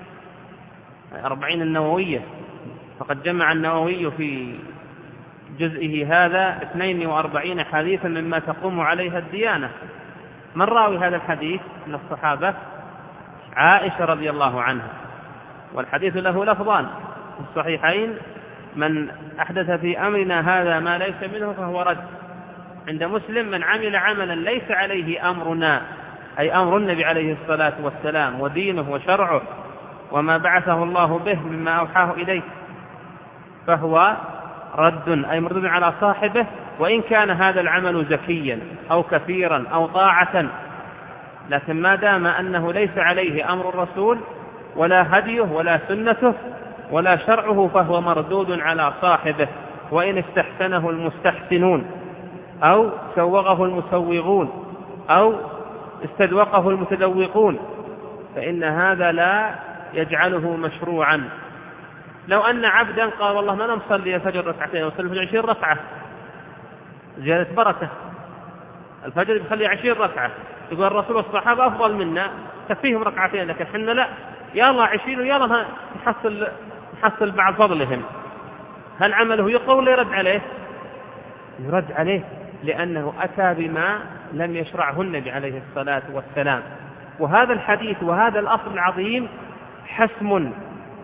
الأربعين النووية، فقد جمع النووي في جزئه هذا اثنين وأربعين حديثا مما تقوم عليها الديانة. من راوي هذا الحديث من الصحابة؟ عائشة رضي الله عنها، والحديث له لفظان في الصحيحين: من أحدث في أمرنا هذا ما ليس منه فهو رد. عند مسلم: من عمل عملا ليس عليه أمرنا، أي أمر النبي عليه الصلاة والسلام ودينه وشرعه وما بعثه الله به مما أوحاه إليه فهو رد، أي مردود على صاحبه، وإن كان هذا العمل زكيا أو كثيرا أو طاعة، لكن ما دام أنه ليس عليه أمر الرسول ولا هديه ولا سنته ولا شرعه فهو مردود على صاحبه، وإن استحسنه المستحسنون أو سوغه المسوغون أو استدوقه المتدوقون فإن هذا لا يجعله مشروعا. لو أن عبدا قال والله ما نصلي الفجر ركعتين وصلي الفجر عشرين ركعة، زيادة بركة، الفجر بيخلي عشرين ركعة، يقول الرسول والصحابة أفضل منا تكفيهم ركعتين، لكن حنا لا، يا الله عشرين ويا الله نحصل نحصل بعض فضلهم. هل عمله يقوى ولا يرد عليه؟ يرد عليه، لأنه أتى بما لم يشرعه النبي عليه الصلاة والسلام. وهذا الحديث وهذا الأصل العظيم حسم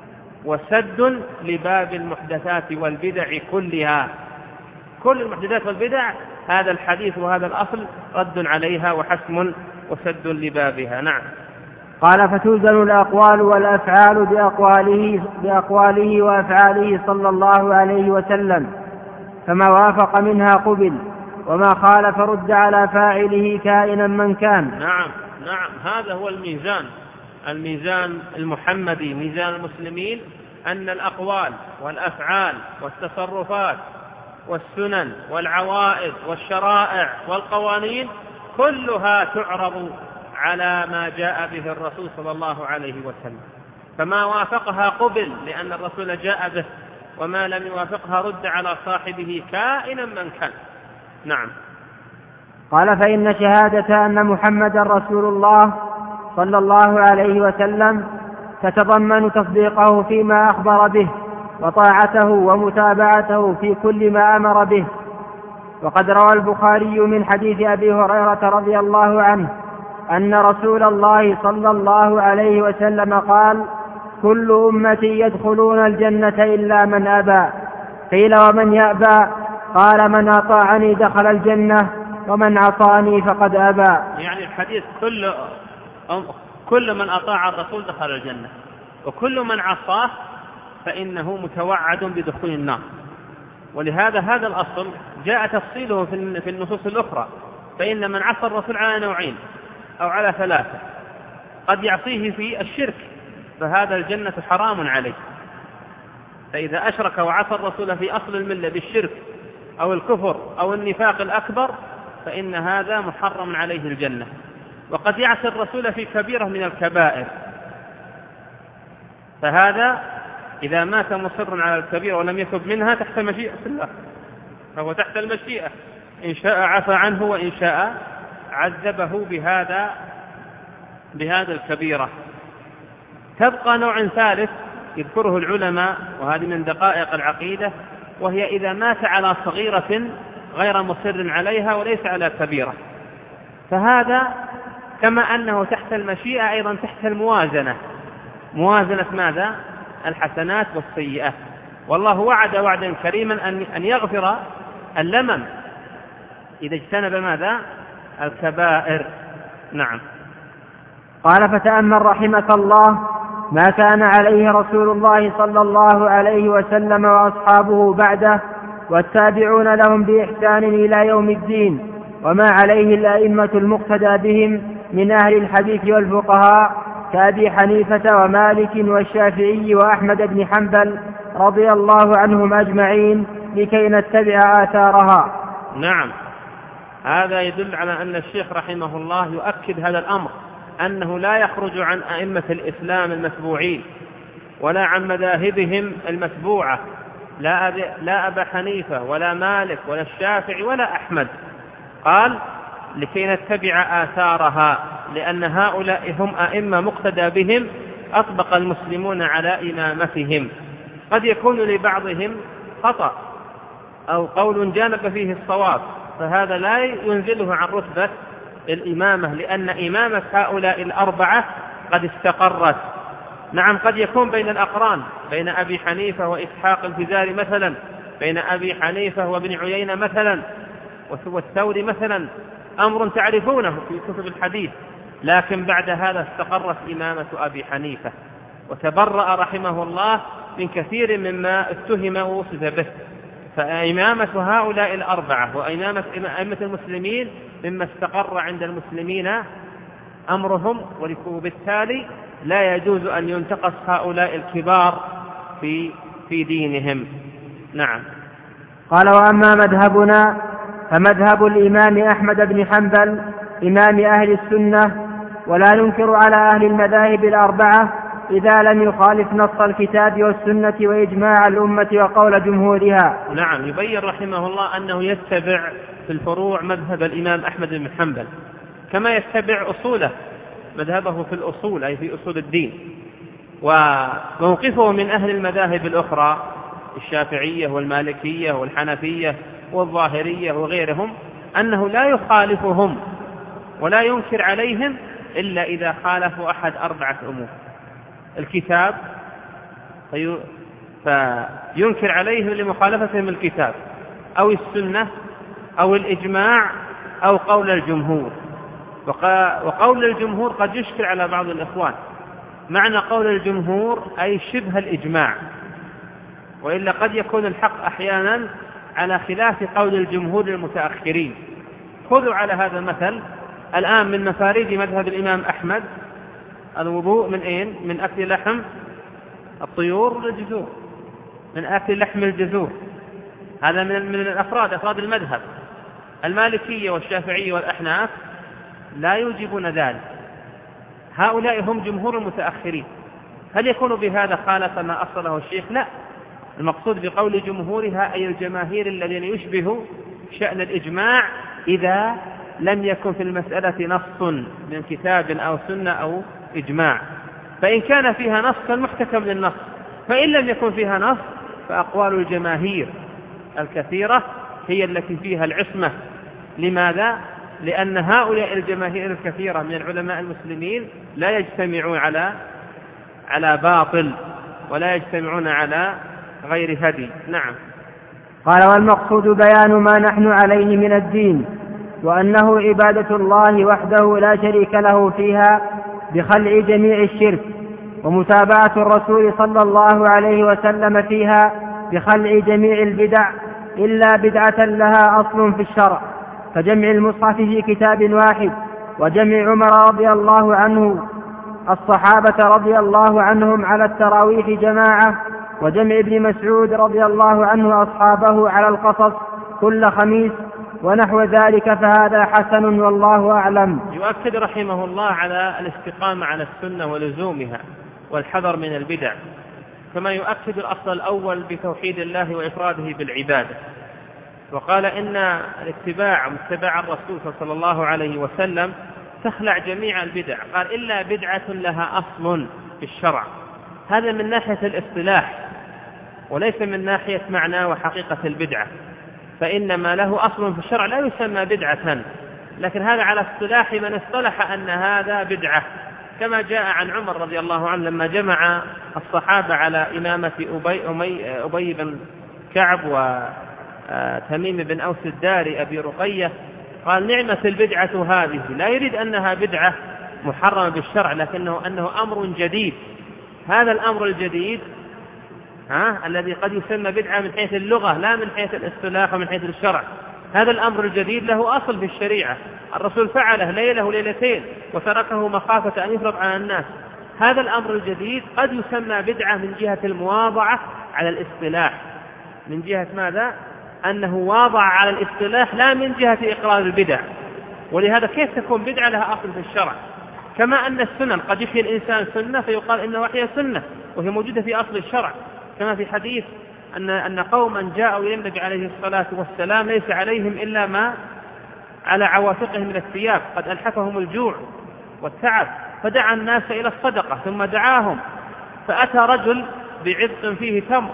وسد لباب المحدثات والبدع كلها. كل المحدثات والبدع هذا الحديث وهذا الأصل رد عليها وحسم وسد لبابها. نعم. قال فتوزن الأقوال والأفعال بأقواله, بأقواله وأفعاله صلى الله عليه وسلم، فما وافق منها قبل وما خالف رد على فاعله كائنا من كان. نعم نعم. هذا هو الميزان الميزان المحمدي، ميزان المسلمين، أن الأقوال والأفعال والتصرفات والسنن والعوائد والشرائع والقوانين كلها تعرض على ما جاء به الرسول صلى الله عليه وسلم، فما وافقها قبل لأن الرسول جاء به وما لم يوافقها رد على صاحبه كائنا من كان. نعم. قال فإن شهادة أن محمدا رسول الله صلى الله عليه وسلم تتضمن تصديقه فيما أخبر به وطاعته ومتابعته في كل ما أمر به. وقد روى البخاري من حديث أبي هريرة رضي الله عنه أن رسول الله صلى الله عليه وسلم قال: كل أمتي يدخلون الجنة إلا من أبى. قيل: ومن يأبى؟ قال: من أطاعني دخل الجنة ومن عصاني فقد أبى. يعني الحديث كل كل من أطاع الرسول دخل الجنة، وكل من عصاه فإنه متوعد بدخول النار. ولهذا هذا الأصل جاء تفصيله في النصوص الأخرى، فإن من عصى الرسول على نوعين أو على ثلاثة: قد يعصيه في الشرك فهذا الجنة حرام عليه، فإذا أشرك وعصى الرسول في أصل الملة بالشرك أو الكفر أو النفاق الأكبر فإن هذا محرم عليه الجنة. وقد يعصي الرسول في كبيرة من الكبائر، فهذا إذا مات مصر على الكبيرة ولم يتب منها تحت مشيئة الله فهو تحت المشيئة، إن شاء عفى عنه وإن شاء عذبه بهذا بهذا الكبيرة. تبقى نوع ثالث يذكره العلماء، وهذه من دقائق العقيدة، وهي إذا مات على صغيرة غير مصر عليها وليس على كبيرة، فهذا كما أنه تحت المشيئة أيضا تحت الموازنة. موازنة ماذا؟ الحسنات والسيئات. والله وعد وعدا كريما أن يغفر اللمم إذا اجتنب ماذا؟ الكبائر. نعم. قال فتأمل رحمك الله ما كان عليه رسول الله صلى الله عليه وسلم وأصحابه بعده والتابعون لهم بإحسان إلى يوم الدين، وما عليه الأئمة المقتدى بهم من أهل الحديث والفقهاء كأبي حنيفة ومالك والشافعي وأحمد بن حنبل رضي الله عنهم أجمعين لكي نتبع آثارها. نعم. هذا يدل على أن الشيخ رحمه الله يؤكد هذا الأمر، أنه لا يخرج عن أئمة الإسلام المتبوعين ولا عن مذاهبهم المتبوعة، لا أبي لا أبا حنيفة ولا مالك ولا الشافعي ولا أحمد. قال لكي نتبع آثارها، لأن هؤلاء هم أئمة مقتدى بهم أطبق المسلمون على إمامتهم. قد يكون لبعضهم خطأ أو قول جانب فيه الصواب، فهذا لا ينزله عن رتبة الإمامة، لأن إمامة هؤلاء الأربعة قد استقرت. نعم، قد يكون بين الأقران، بين أبي حنيفة وإسحاق الفزاري مثلا، بين أبي حنيفة وابن عيينة مثلا والثوري مثلا، أمر تعرفونه في كتب الحديث، لكن بعد هذا استقرت إمامة أبي حنيفة وتبرأ رحمه الله من كثير مما اتهم ووصف به. فإمامة هؤلاء الأربعة وإمامة أئمة المسلمين مما استقر عند المسلمين أمرهم، وبالتالي لا يجوز أن ينتقص هؤلاء الكبار في في دينهم. نعم. قال وأما مذهبنا فمذهب الإمام أحمد بن حنبل إمام أهل السنة، ولا ننكر على أهل المذاهب الأربعة إذا لم يخالف نص الكتاب والسنة وإجماع الأمة وقول جمهورها. نعم. يبين رحمه الله أنه يتبع في الفروع مذهب الإمام أحمد بن حنبل كما يتبع أصوله، مذهبه في الأصول أي في أصول الدين. وموقفه من أهل المذاهب الأخرى الشافعية والمالكية والحنفية والظاهرية وغيرهم أنه لا يخالفهم ولا ينكر عليهم إلا إذا خالفوا أحد أربعة أمور: الكتاب فينكر عليهم لمخالفتهم الكتاب، أو السنة، أو الإجماع، أو قول الجمهور. وقول الجمهور قد يشكل على بعض الإخوان، معنى قول الجمهور أي شبه الإجماع، وإلا قد يكون الحق أحيانا على خلاف قول الجمهور المتأخرين. خذوا على هذا المثل الآن من مفاريد مذهب الإمام أحمد الوضوء من أين؟ من أكل لحم الطيور والجذور، من أكل لحم الجذور. هذا من من الأفراد أفراد المذهب. المالكية والشافعية والأحناف لا يوجبون ذلك، هؤلاء هم جمهور المتأخرين. هل يكون بهذا خالف ما أصله الشيخ؟ لا، المقصود بقول جمهورها أي الجماهير الذين يشبه شأن الإجماع إذا لم يكن في المسألة نص من كتاب أو سنة أو إجماع. فإن كان فيها نص فالمحتكم للنص، فإن لم يكن فيها نص فأقوال الجماهير الكثيرة هي التي فيها العصمة. لماذا؟ لأن هؤلاء الجماهير الكثيرة من العلماء المسلمين لا يجتمعون على على باطل ولا يجتمعون على غير هدي. نعم. قال: والمقصود بيان ما نحن عليه من الدين، وأنه عبادة الله وحده لا شريك له فيها بخلع جميع الشرك، ومتابعة الرسول صلى الله عليه وسلم فيها بخلع جميع البدع إلا بدعة لها أصل في الشرع، كجمع المصحف في كتاب واحد، وجمع عمر رضي الله عنه الصحابة رضي الله عنهم على التراويح جماعة، وجمع ابن مسعود رضي الله عنه أصحابه على القصص كل خميس، ونحو ذلك، فهذا حسن والله أعلم. يؤكد رحمه الله على الاستقامة على السنة ولزومها والحذر من البدع، كما يؤكد الأصل الأول بتوحيد الله وإفراده بالعبادة. وقال إن الاتباع متبع الرسول صلى الله عليه وسلم تخلع جميع البدع، قال إلا بدعة لها أصل في الشرع. هذا من ناحية الاصطلاح وليس من ناحية معنى وحقيقة البدعة، فإن ما له أصل في الشرع لا يسمى بدعة، لكن هذا على اصطلاح من اصطلح أن هذا بدعة، كما جاء عن عمر رضي الله عنه لما جمع الصحابة على إمامة أبي, أبي, أبي بن كعب وتميم بن أوس الداري أبي رقية، قال: نعمة البدعة هذه. لا يريد أنها بدعة محرمة بالشرع، لكنه أنه أمر جديد. هذا الأمر الجديد ها الذي قد يسمى بدعة من حيث اللغة لا من حيث الاصطلاح ومن حيث الشرع، هذا الأمر الجديد له أصل في الشريعة، الرسول فعله ليلة وليلتين وتركه مخافة أن يفرض على الناس. هذا الأمر الجديد قد يسمى بدعة من جهة المواضعة على الاصطلاح، من جهة ماذا؟ أنه واضع على الاصطلاح لا من جهة إقرار البدع. ولهذا كيف تكون بدعة لها أصل في الشرع؟ كما أن السنن قد يحيي الإنسان سنة فيقال إنه أحيا سنة وهي موجودة في أصل الشرع، كما في حديث أن أن قوما جاءوا إلى النبي عليه الصلاة والسلام ليس عليهم إلا ما على عواتقهم من الثياب، قد ألحفهم الجوع والتعب، فدعا الناس إلى الصدقة، ثم دعاهم فأتى رجل بعبق فيه تمر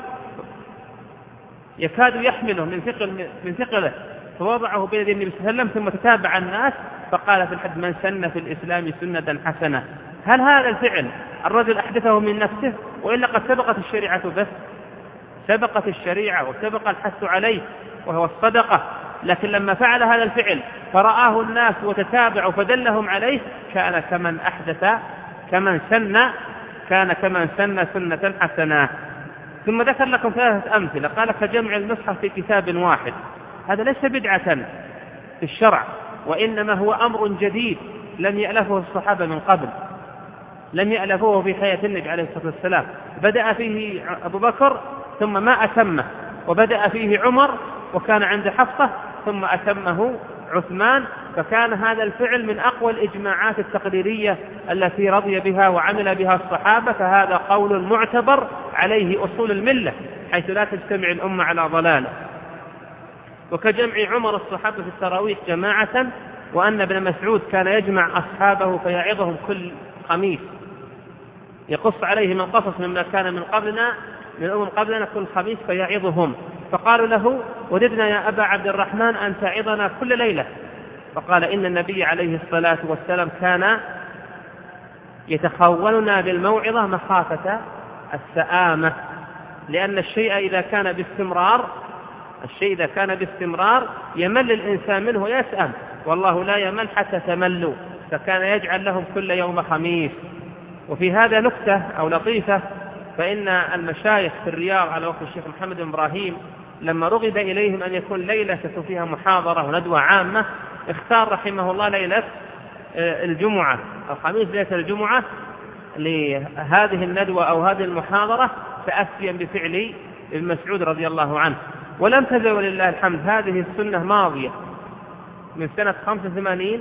يكاد يحمله من ثقل من ثقله، فوضعه بين يدي النبي صلى الله عليه وسلم، ثم تتابع الناس فقال في الحد: من سن في الإسلام سنة حسنة. هل هذا الفعل الرجل أحدثه من نفسه، وإلا قد سبقت الشريعة بس؟ سبقت الشريعة وسبق الحث عليه وهو الصدقة، لكن لما فعل هذا الفعل فرآه الناس وتتابعوا فدلهم عليه كان كمن أحدث كمن سن كان كمن سن سنة حسنة. ثم ذكر لكم ثلاثة أمثلة، قال: كجمع المصحف في كتاب واحد. هذا ليس بدعة في الشرع، وإنما هو أمر جديد لم يألفه الصحابة من قبل، لم يألفوه في حياة النبي عليه الصلاة والسلام. بدأ فيه أبو بكر ثم ما أتمه، وبدأ فيه عمر وكان عند حفصة ثم أتمه عثمان، فكان هذا الفعل من أقوى الإجماعات التقريرية التي رضي بها وعمل بها الصحابة، فهذا قول معتبر عليه أصول الملة حيث لا تجتمع الأمة على ضلالة. وكجمع عمر الصحابة في التراويح جماعة، وأن ابن مسعود كان يجمع أصحابه فيعظهم كل خميس، يقص عليهم القصص مما كان من قبلنا من أمم قبلنا كل خميس فيعظهم، فقالوا له: وددنا يا أبا عبد الرحمن أن تعظنا كل ليلة. فقال: إن النبي عليه الصلاة والسلام كان يتخولنا بالموعظة مخافة السآمة، لأن الشيء إذا كان باستمرار الشيء إذا كان باستمرار يمل الإنسان منه ويسأم، والله لا يمل حتى تملوا، فكان يجعل لهم كل يوم خميس. وفي هذا نكتة أو لطيفة، فإن المشايخ في الرياض على وقت الشيخ محمد بن إبراهيم لما رغب إليهم أن يكون ليلة تكون فيها محاضرة وندوة عامة، اختار رحمه الله ليلة الجمعة الخميس ليلة الجمعة لهذه الندوة أو هذه المحاضرة، تأسيا بفعل ابن مسعود رضي الله عنه. ولم تزل ولله الحمد هذه السنة ماضية من سنة خمسة وثمانين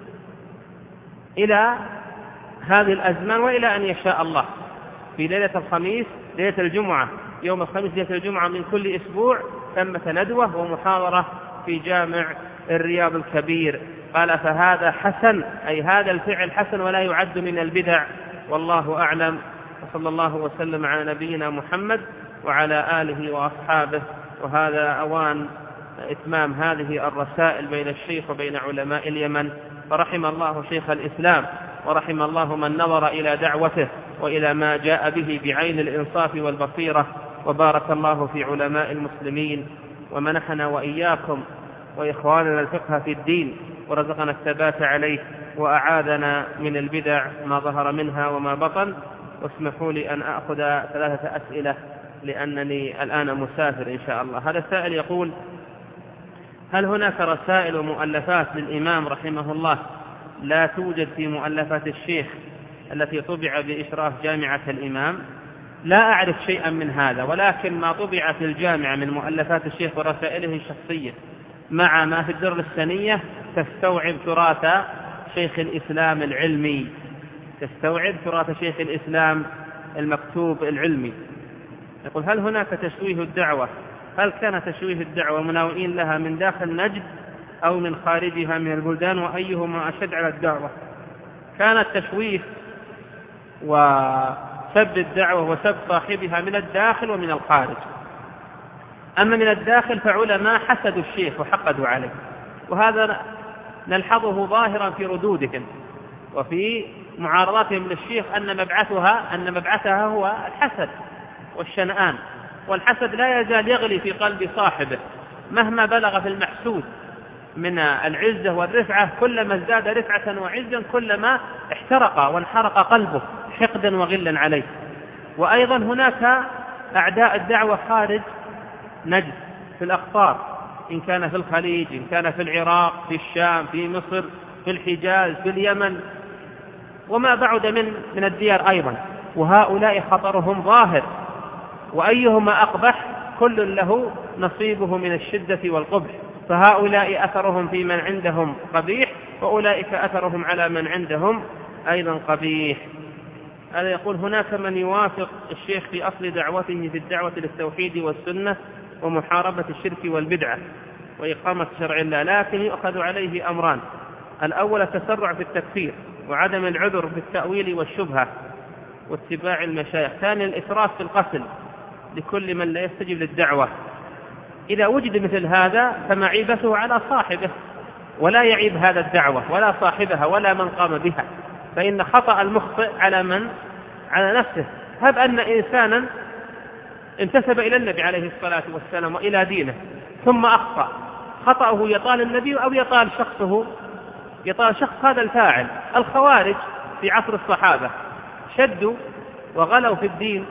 إلى هذه الأزمان وإلى أن يشاء الله في ليلة الخميس ليلة الجمعة يوم الخميس ليلة الجمعة من كل أسبوع ثمة ندوة ومحاضرة في جامع الرياض الكبير. قال فهذا حسن، أي هذا الفعل حسن ولا يعد من البدع، والله أعلم. وصلى الله وسلم على نبينا محمد وعلى آله وأصحابه. وهذا أوان إتمام هذه الرسائل بين الشيخ وبين علماء اليمن، فرحم الله شيخ الإسلام ورحم الله من نظر إلى دعوته وإلى ما جاء به بعين الإنصاف والبصيرة، وبارك الله في علماء المسلمين ومنحنا وإياكم وإخواننا الفقه في الدين ورزقنا الثبات عليه وأعاذنا من البدع ما ظهر منها وما بطن. واسمحوا لي أن أخذ ثلاثة أسئلة لأنني الآن مسافر إن شاء الله. هذا السائل يقول: هل هناك رسائل ومؤلفات للإمام رحمه الله لا توجد في مؤلفات الشيخ التي طبع بإشراف جامعة الإمام؟ لا أعرف شيئا من هذا، ولكن ما طبع في الجامعة من مؤلفات الشيخ ورسائله الشخصية مع ما في الدر السنية تستوعب تراث شيخ الإسلام العلمي، تستوعب تراث شيخ الإسلام المكتوب العلمي. يقول: هل هناك تشويه الدعوة؟ هل كان تشويه الدعوة مناوئين لها من داخل نجد أو من خارجها من البلدان، وأيهما أشد على الدعوة؟ كان التشويه وسب الدعوة وسب صاحبها من الداخل ومن الخارج. أما من الداخل فعلماء حسدوا الشيخ وحقدوا عليه، وهذا نلحظه ظاهرا في ردودهم وفي معارضاتهم للشيخ، أن مبعثها أن مبعثها هو الحسد والشنآن، والحسد لا يزال يغلي في قلب صاحبه مهما بلغ في المحسود من العزة والرفعة، كلما ازداد رفعة وعزا كلما احترق وانحرق قلبه حقدا وغلا عليه. وأيضا هناك أعداء الدعوة خارج نجد في الأقطار، إن كان في الخليج، إن كان في العراق، في الشام، في مصر، في الحجاز، في اليمن، وما بعد من من الديار أيضا، وهؤلاء خطرهم ظاهر، وأيهما أقبح كل له نصيبه من الشدة والقبح، فهؤلاء أثرهم في من عندهم قبيح، وأولئك أثرهم على من عندهم أيضا قبيح. هذا يقول: هناك من يوافق الشيخ في أصل دعوته في الدعوة للتوحيد والسنة ومحاربة الشرك والبدعة وإقامة شرع الله، لكن يؤخذ عليه أمران: الأول التسرع في التكفير وعدم العذر في التأويل والشبهة واتباع المشايخ، ثانيا الإسراف في القتل لكل من لا يستجيب للدعوة. إذا وجد مثل هذا فمعيبته على صاحبه، ولا يعيب هذا الدعوة ولا صاحبها ولا من قام بها، فإن خطأ المخطئ على من؟ على نفسه. هب أن إنسانا انتسب إلى النبي عليه الصلاة والسلام وإلى دينه ثم أخطأ، خطأه يطال النبي أو يطال شخصه؟ يطال شخص هذا الفاعل. الخوارج في عصر الصحابة شدوا وغلوا في الدين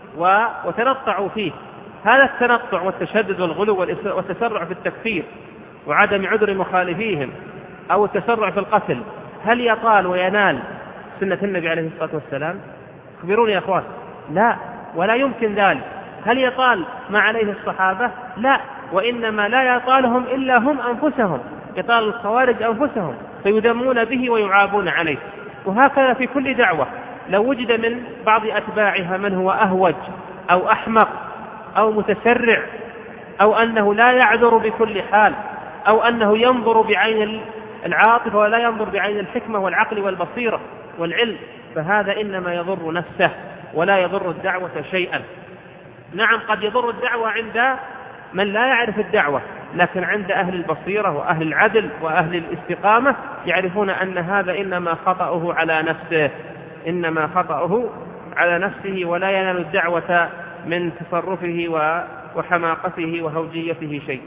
وتنطعوا فيه. هذا التنطع والتشدد والغلو والتسرع في التكفير وعدم عذر مخالفيهم أو التسرع في القتل، هل يطال وينال سنة النبي عليه الصلاة والسلام؟ اخبروني يا أخوان. لا، ولا يمكن ذلك. هل يطال ما عليه الصحابة؟ لا، وإنما لا يطالهم إلا هم أنفسهم، يطال الخوارج أنفسهم فيذمون به ويعابون عليه. وهكذا في كل دعوة، لو وجد من بعض أتباعها من هو أهوج أو أحمق أو متسرع أو أنه لا يعذر بكل حال أو أنه ينظر بعين العاطفة ولا ينظر بعين الحكمة والعقل والبصيرة والعلم، فهذا إنما يضر نفسه ولا يضر الدعوة شيئا. نعم، قد يضر الدعوة عند من لا يعرف الدعوة، لكن عند أهل البصيرة وأهل العدل وأهل الاستقامة يعرفون أن هذا إنما خطأه على نفسه، إنما خطأه على نفسه، ولا ينال الدعوة من تصرفه وحماقته وهوجيته شيء.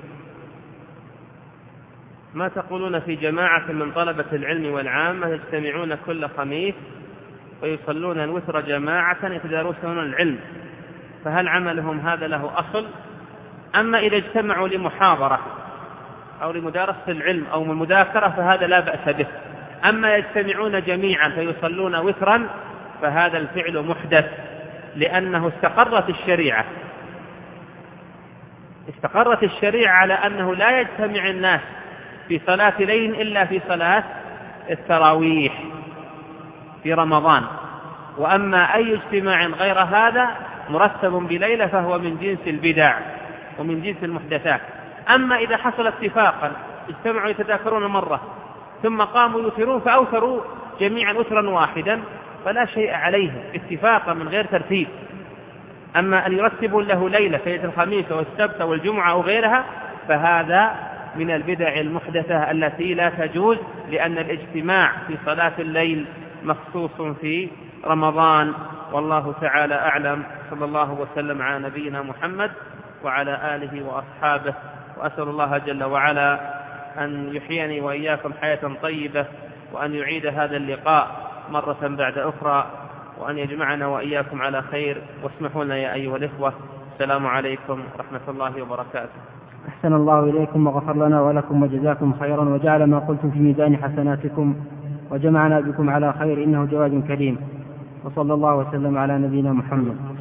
ما تقولون في جماعة من طلبة العلم والعامة يجتمعون كل خميس ويصلون الوتر جماعة يتدارسون العلم، فهل عملهم هذا له أصل؟ أما إذا اجتمعوا لمحاضرة أو لمدارسة العلم أو مذاكرة فهذا لا بأس به. أما يجتمعون جميعا فيصلون وترا فهذا الفعل محدث، لأنه استقرت الشريعة استقرت الشريعة على أنه لا يجتمع الناس في صلاة ليل إلا في صلاة التراويح في رمضان. وأما أي اجتماع غير هذا مرتب بليلة فهو من جنس البدع ومن جنس المحدثات. أما إذا حصل اتفاقا اجتمعوا يتذاكرون مرة ثم قاموا يوترون فأوتروا جميعا وترا واحدا فلا شيء عليه اتفاقا من غير ترتيب. أما أن يرتبوا له ليلة في الخميس والسبت والجمعة أو غيرها فهذا من البدع المحدثة التي لا تجوز، لأن الاجتماع في صلاة الليل مخصوص في رمضان. والله تعالى أعلم. صلى الله وسلم على نبينا محمد وعلى آله وأصحابه، وأسأل الله جل وعلا أن يحييني وإياكم حياة طيبة، وأن يعيد هذا اللقاء مرة بعد أخرى، وأن يجمعنا وإياكم على خير. واسمحوا لنا يا أيها الإخوة. السلام عليكم ورحمة الله وبركاته. أحسن الله إليكم وغفر لنا ولكم وجزاكم خيرا وجعل ما قلتم في ميزان حسناتكم وجمعنا بكم على خير إنه جواد كريم. وصلى الله وسلم على نبينا محمد.